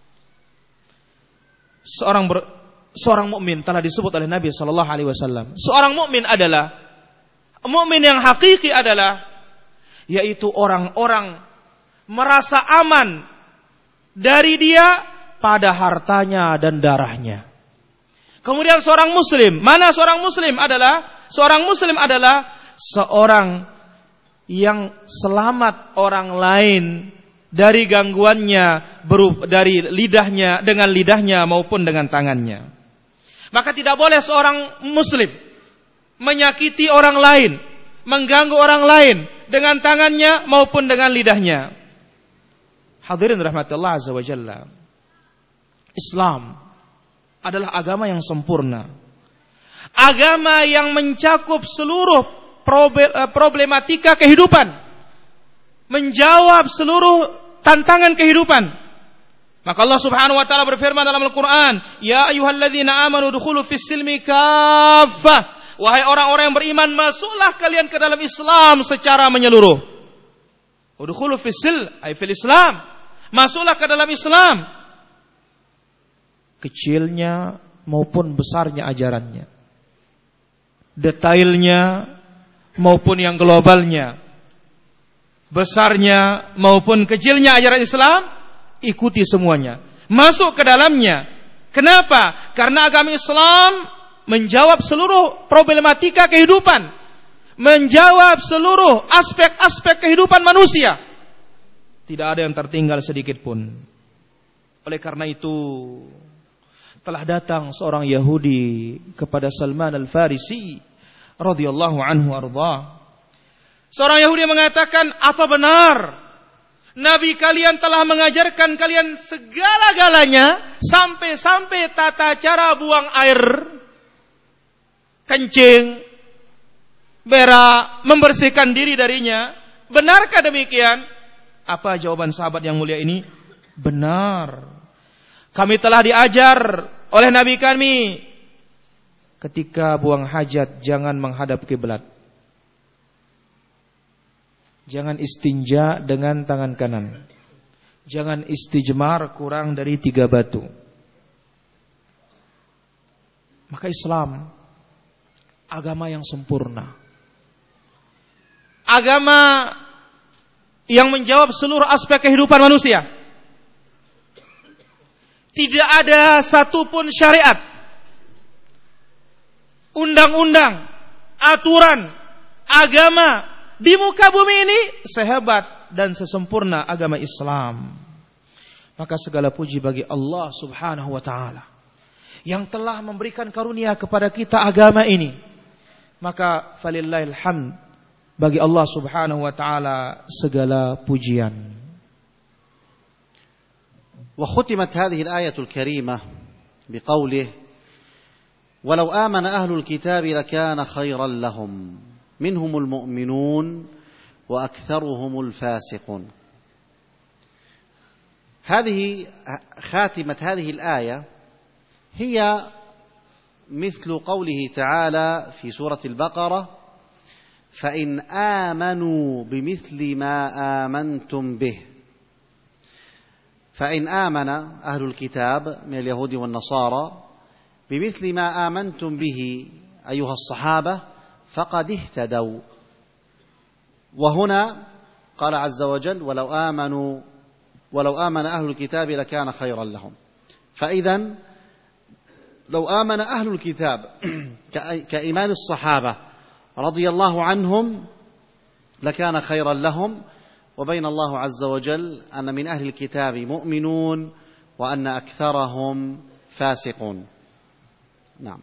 Speaker 1: Seorang mukmin telah disebut oleh Nabi sallallahu alaihi wasallam. Seorang mukmin adalah mukmin yang hakiki adalah yaitu orang-orang merasa aman dari dia pada hartanya dan darahnya. Kemudian seorang muslim, mana seorang muslim adalah? Seorang muslim adalah seorang yang selamat orang lain dari gangguannya, dari lidahnya, dengan lidahnya maupun dengan tangannya. Maka tidak boleh seorang muslim menyakiti orang lain, mengganggu orang lain dengan tangannya maupun dengan lidahnya. Hadirin rahmatullah azza wa jalla. Islam adalah agama yang sempurna. Agama yang mencakup seluruh problematika kehidupan. Menjawab seluruh tantangan kehidupan. Maka Allah subhanahu wa ta'ala berfirman dalam Al-Quran, Ya ayyuhalladzina amanu dukhulu fis silmi kaffah. Wahai orang-orang yang beriman, masuklah kalian ke dalam Islam secara menyeluruh. Udkhulu fis silm, ay fil Islam. Masuklah ke dalam Islam. Kecilnya maupun besarnya ajarannya. Detailnya maupun yang globalnya. Besarnya maupun kecilnya ajaran Islam, ikuti semuanya. Masuk ke dalamnya. Kenapa? Karena agama Islam menjawab seluruh problematika kehidupan. Menjawab seluruh aspek-aspek kehidupan manusia. Tidak ada yang tertinggal sedikit pun. Oleh karena itu, telah datang seorang Yahudi kepada Salman Al-Farisi radhiyallahu anhu arda. Seorang Yahudi mengatakan, apa benar Nabi kalian telah mengajarkan kalian segala-galanya sampai-sampai tata cara buang air, kencing, berak, membersihkan diri darinya? Benarkah demikian? Apa jawaban sahabat yang mulia ini? Benar. Kami telah diajar oleh Nabi kami, ketika buang hajat jangan menghadap kiblat. Jangan istinja dengan tangan kanan. Jangan istijmar kurang dari 3 batu. Maka Islam agama yang sempurna. Agama yang menjawab seluruh aspek kehidupan manusia. Tidak ada satupun syariat, undang-undang, aturan, agama di muka bumi ini sehebat dan sesempurna agama Islam. Maka segala puji bagi Allah subhanahu wa ta'ala yang telah memberikan karunia kepada kita agama ini. maka falillahil hamd, bagi Allah Subhanahu wa taala segala pujian.
Speaker 2: وختمت هذه الآية الكريمة بقوله ولو آمن أهل الكتاب لكان خيرا لهم منهم المؤمنون وأكثرهم الفاسقون. هذه خاتمة هذه الآية هي مثل قوله تعالى في سورة البقرة فإن آمنوا بمثل ما آمنتم به. فإن آمن أهل الكتاب من اليهود والنصارى بمثل ما آمنتم به أيها الصحابة فقد اهتدوا. وهنا قال عز وجل ولو آمن أهل الكتاب لكان خيرا لهم. فإذا لو آمن أهل الكتاب كإيمان الصحابة رضي الله عنهم لكان خيرا لهم، وبين الله عز وجل أن من أهل الكتاب مؤمنون وأن أكثرهم فاسقون. نعم.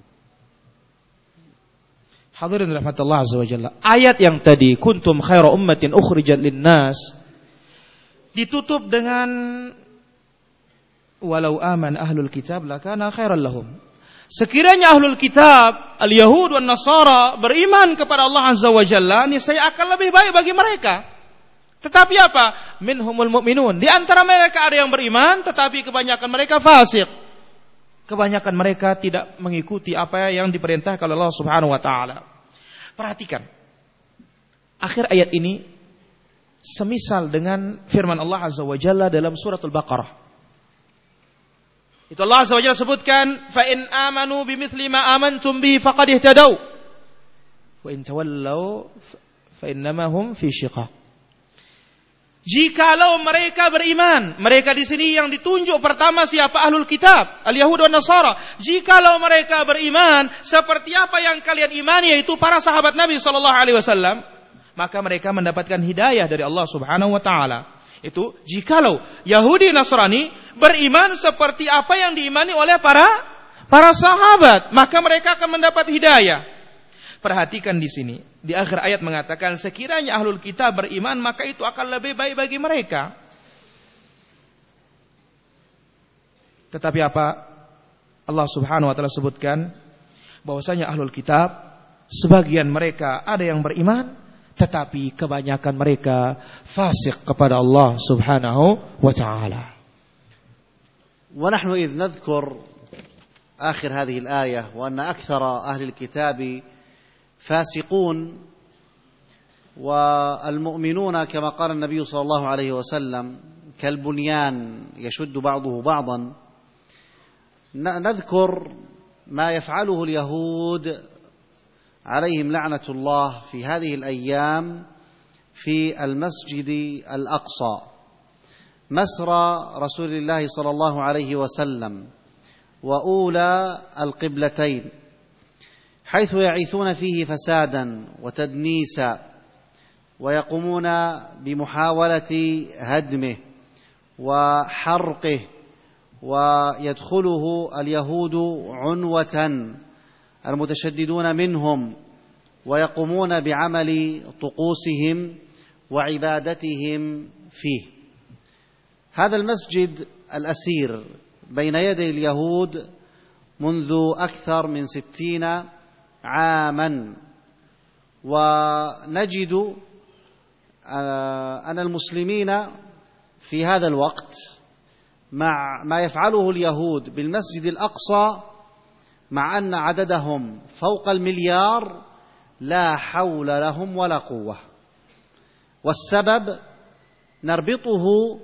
Speaker 1: Hadirin rahmatullah azza wa jalla. Ayat yang tadi kuntum khaira ummatin ukhrijat linnas ditutup dengan walau aman ahlul kitab lakana khairan lahum. Sekiranya ahlul kitab, al-yahud wan nasara beriman kepada Allah azza wa jalla, niscaya akan lebih baik bagi mereka. Tetapi apa? Minhumul mu'minun. Di antara mereka ada yang beriman, tetapi kebanyakan mereka fasik. Kebanyakan mereka tidak mengikuti apa yang diperintahkan oleh Allah Subhanahu wa taala. Perhatikan. Akhir ayat ini semisal dengan firman Allah Azza wa Jalla dalam surat Al-Baqarah. Itu Allah Azza wa Jalla sebutkan, "Fa in amanu bimithli ma amantum bihi faqad ihtadaw. Wa in tawallaw fa innama hum fi shiqaq." Jikalau mereka beriman, mereka di sini yang ditunjuk pertama siapa? Ahlul kitab, al-Yahud dan Nasara. Jikalau mereka beriman seperti apa yang kalian imani, yaitu para sahabat Nabi sallallahu alaihi wasallam, maka mereka mendapatkan hidayah dari Allah Subhanahu wa taala. Itu jikalau Yahudi Nasrani beriman seperti apa yang diimani oleh para sahabat, maka mereka akan mendapat hidayah. Perhatikan di sini, di akhir ayat mengatakan sekiranya ahlul kitab beriman maka itu akan lebih baik bagi mereka. Tetapi apa Allah Subhanahu wa taala sebutkan bahwasanya ahlul kitab sebagian mereka ada yang beriman tetapi kebanyakan mereka fasik kepada Allah Subhanahu wa taala.
Speaker 2: Wa nahnu idh nadhkur akhir hadhihi al-ayah wa anna akthara ahli al-kitab فاسقون والمؤمنون كما قال النبي صلى الله عليه وسلم كالبنيان يشد بعضه بعضا. نذكر ما يفعله اليهود عليهم لعنة الله في هذه الأيام في المسجد الأقصى مسرى رسول الله صلى الله عليه وسلم وأولى القبلتين، حيث يعيثون فيه فسادا وتدنيسا ويقومون بمحاولة هدمه وحرقه، ويدخله اليهود عنوة المتشددون منهم ويقومون بعمل طقوسهم وعبادتهم فيه. هذا المسجد الأسير بين يدي اليهود منذ أكثر من 60 عاما، ونجد أن المسلمين في هذا الوقت مع ما يفعله اليهود بالمسجد الأقصى مع أن عددهم فوق 1,000,000,000 لا حول لهم ولا قوة. والسبب نربطه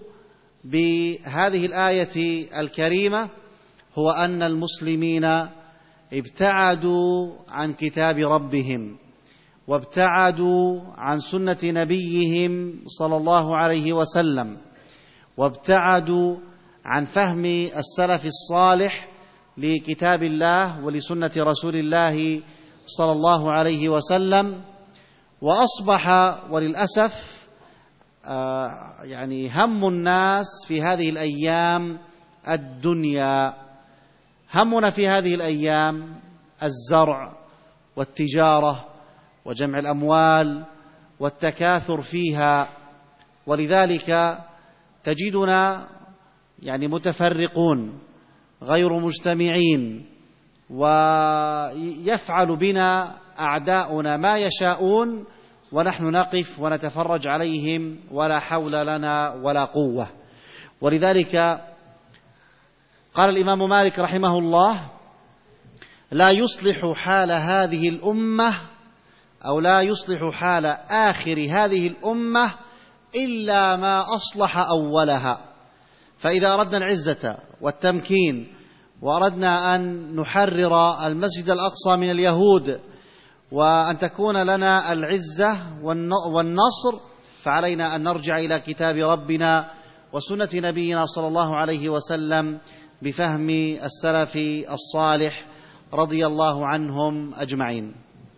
Speaker 2: بهذه الآية الكريمة هو أن المسلمين ابتعدوا عن كتاب ربهم وابتعدوا عن سنة نبيهم صلى الله عليه وسلم وابتعدوا عن فهم السلف الصالح لكتاب الله ولسنة رسول الله صلى الله عليه وسلم. وأصبح وللأسف يعني هم الناس في هذه الأيام الدنيا. همنا في هذه الأيام الزرع والتجارة وجمع الأموال والتكاثر فيها، ولذلك تجدنا يعني متفرقون غير مجتمعين، ويفعل بنا أعداؤنا ما يشاءون ونحن نقف ونتفرج عليهم ولا حول لنا ولا قوة. ولذلك قال الإمام مالك رحمه الله: لا يصلح حال هذه الأمة أو لا يصلح حال آخر هذه الأمة إلا ما أصلح أولها. فإذا أردنا العزة والتمكين وأردنا أن نحرر المسجد الأقصى من اليهود وأن تكون لنا العزة والنصر، فعلينا أن نرجع إلى كتاب ربنا وسنة نبينا صلى الله عليه وسلم بفهم السلف الصالح رضي الله عنهم أجمعين.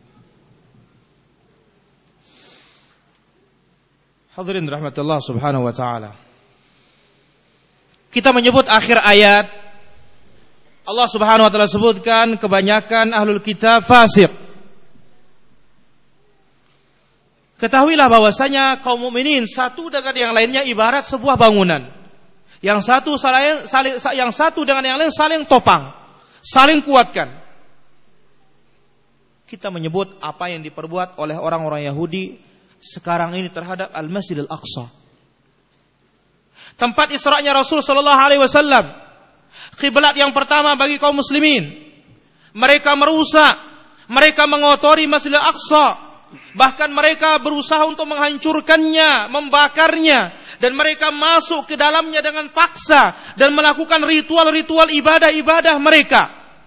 Speaker 1: Hadirin rahmatullah subhanahu wa ta'ala. Kita menyebut akhir ayat, Allah subhanahu wa ta'ala sebutkan kebanyakan ahlul kitab fasik. Ketahuilah bahwasanya kaum mukminin satu dengan yang lainnya ibarat sebuah bangunan. Yang satu dengan yang lain saling topang, saling kuatkan. Kita menyebut apa yang diperbuat oleh orang-orang Yahudi sekarang ini terhadap Al-Masjid Al-Aqsa, tempat Isra'nya Rasul sallallahu alaihi wasallam, kiblat yang pertama bagi kaum muslimin. Mereka merusak, mereka mengotori Masjid Al-Aqsa, bahkan mereka berusaha untuk menghancurkannya, membakarnya, dan mereka masuk ke dalamnya dengan paksa dan melakukan ritual-ritual ibadah-ibadah mereka.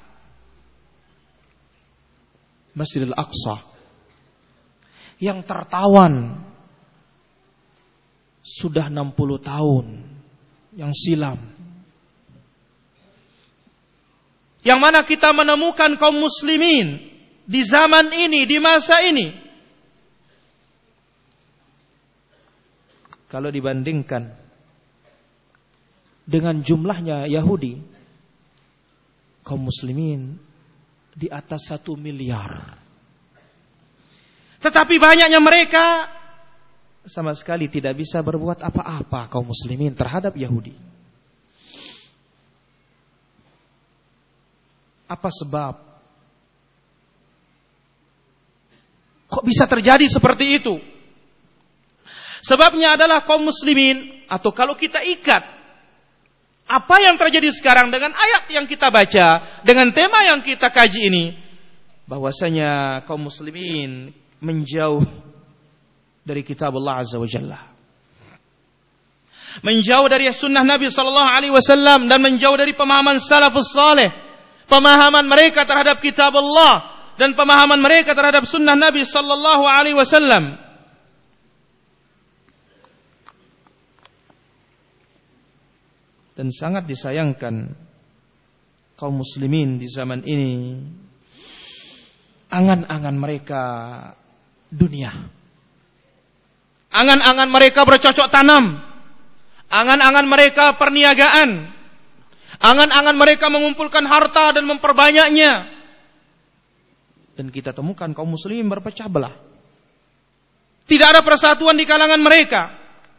Speaker 1: Masjid Al-Aqsa yang tertawan sudah 60 tahun yang silam, yang mana kita menemukan kaum muslimin di zaman ini, di masa ini, kalau dibandingkan dengan jumlahnya Yahudi, kaum muslimin di atas 1 miliar. Tetapi banyaknya mereka sama sekali tidak bisa berbuat apa-apa kaum muslimin terhadap Yahudi. Apa sebab? Kok bisa terjadi seperti itu? Sebabnya adalah kaum muslimin, atau kalau kita ikat apa yang terjadi sekarang dengan ayat yang kita baca, dengan tema yang kita kaji ini, bahwasanya kaum muslimin menjauh dari kitab Allah Azza wa Jalla, menjauh dari sunnah Nabi sallallahu alaihi wasallam, dan menjauh dari pemahaman salafus saleh, pemahaman mereka terhadap kitab Allah dan pemahaman mereka terhadap sunnah Nabi sallallahu alaihi wasallam. Dan sangat disayangkan kaum muslimin di zaman ini, angan-angan mereka dunia, angan-angan mereka bercocok tanam, angan-angan mereka perniagaan, angan-angan mereka mengumpulkan harta dan memperbanyaknya. Dan kita temukan kaum muslimin berpecah belah, tidak ada persatuan di kalangan mereka.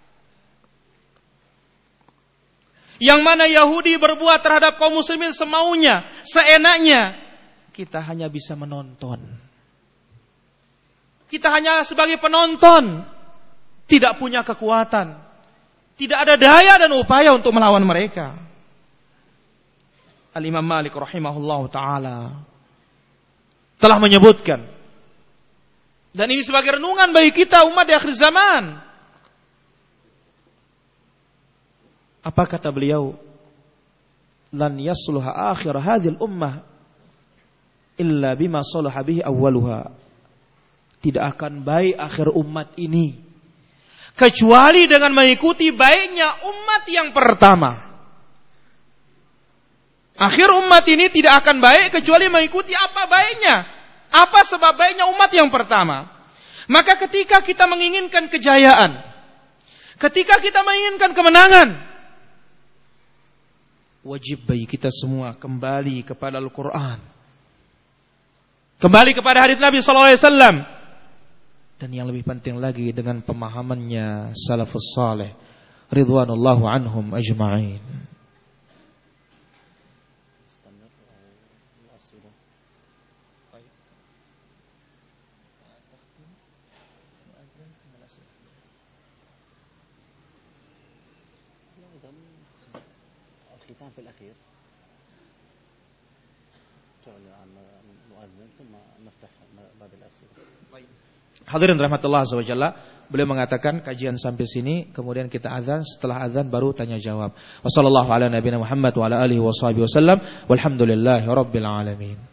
Speaker 1: Yang mana Yahudi berbuat terhadap kaum muslimin semaunya, seenaknya, kita hanya bisa menonton. Kita hanya sebagai penonton, tidak punya kekuatan, tidak ada daya dan upaya untuk melawan mereka. Al-Imam Malik rahimahullah ta'ala telah menyebutkan, dan ini sebagai renungan bagi kita umat di akhir zaman. Apa kata beliau? Lan yasluha akhir hadhil ummah illa bima salaha bihi awwaluha. Tidak akan baik akhir umat ini kecuali dengan mengikuti baiknya umat yang pertama. Akhir umat ini tidak akan baik kecuali mengikuti apa baiknya, apa sebab baiknya umat yang pertama. Maka ketika kita menginginkan kejayaan, ketika kita menginginkan kemenangan, wajib bagi kita semua kembali kepada Al-Quran, kembali kepada hadits Nabi sallallahu alaihi wasallam, dan yang lebih penting lagi dengan pemahamannya salafus saleh ridwanullahu anhum ajma'in.
Speaker 2: الختام في الأخير تعلن عن المؤذن ثم نفتح باب الأسئلة.
Speaker 1: Hadirin rahmatullah azza wa jalla, beliau mengatakan kajian sampai sini, kemudian kita azan, setelah azan baru tanya jawab. Wassallallahu ala nabiyina Muhammad wa ala alihi washabihi wasallam walhamdulillahi rabbil alamin.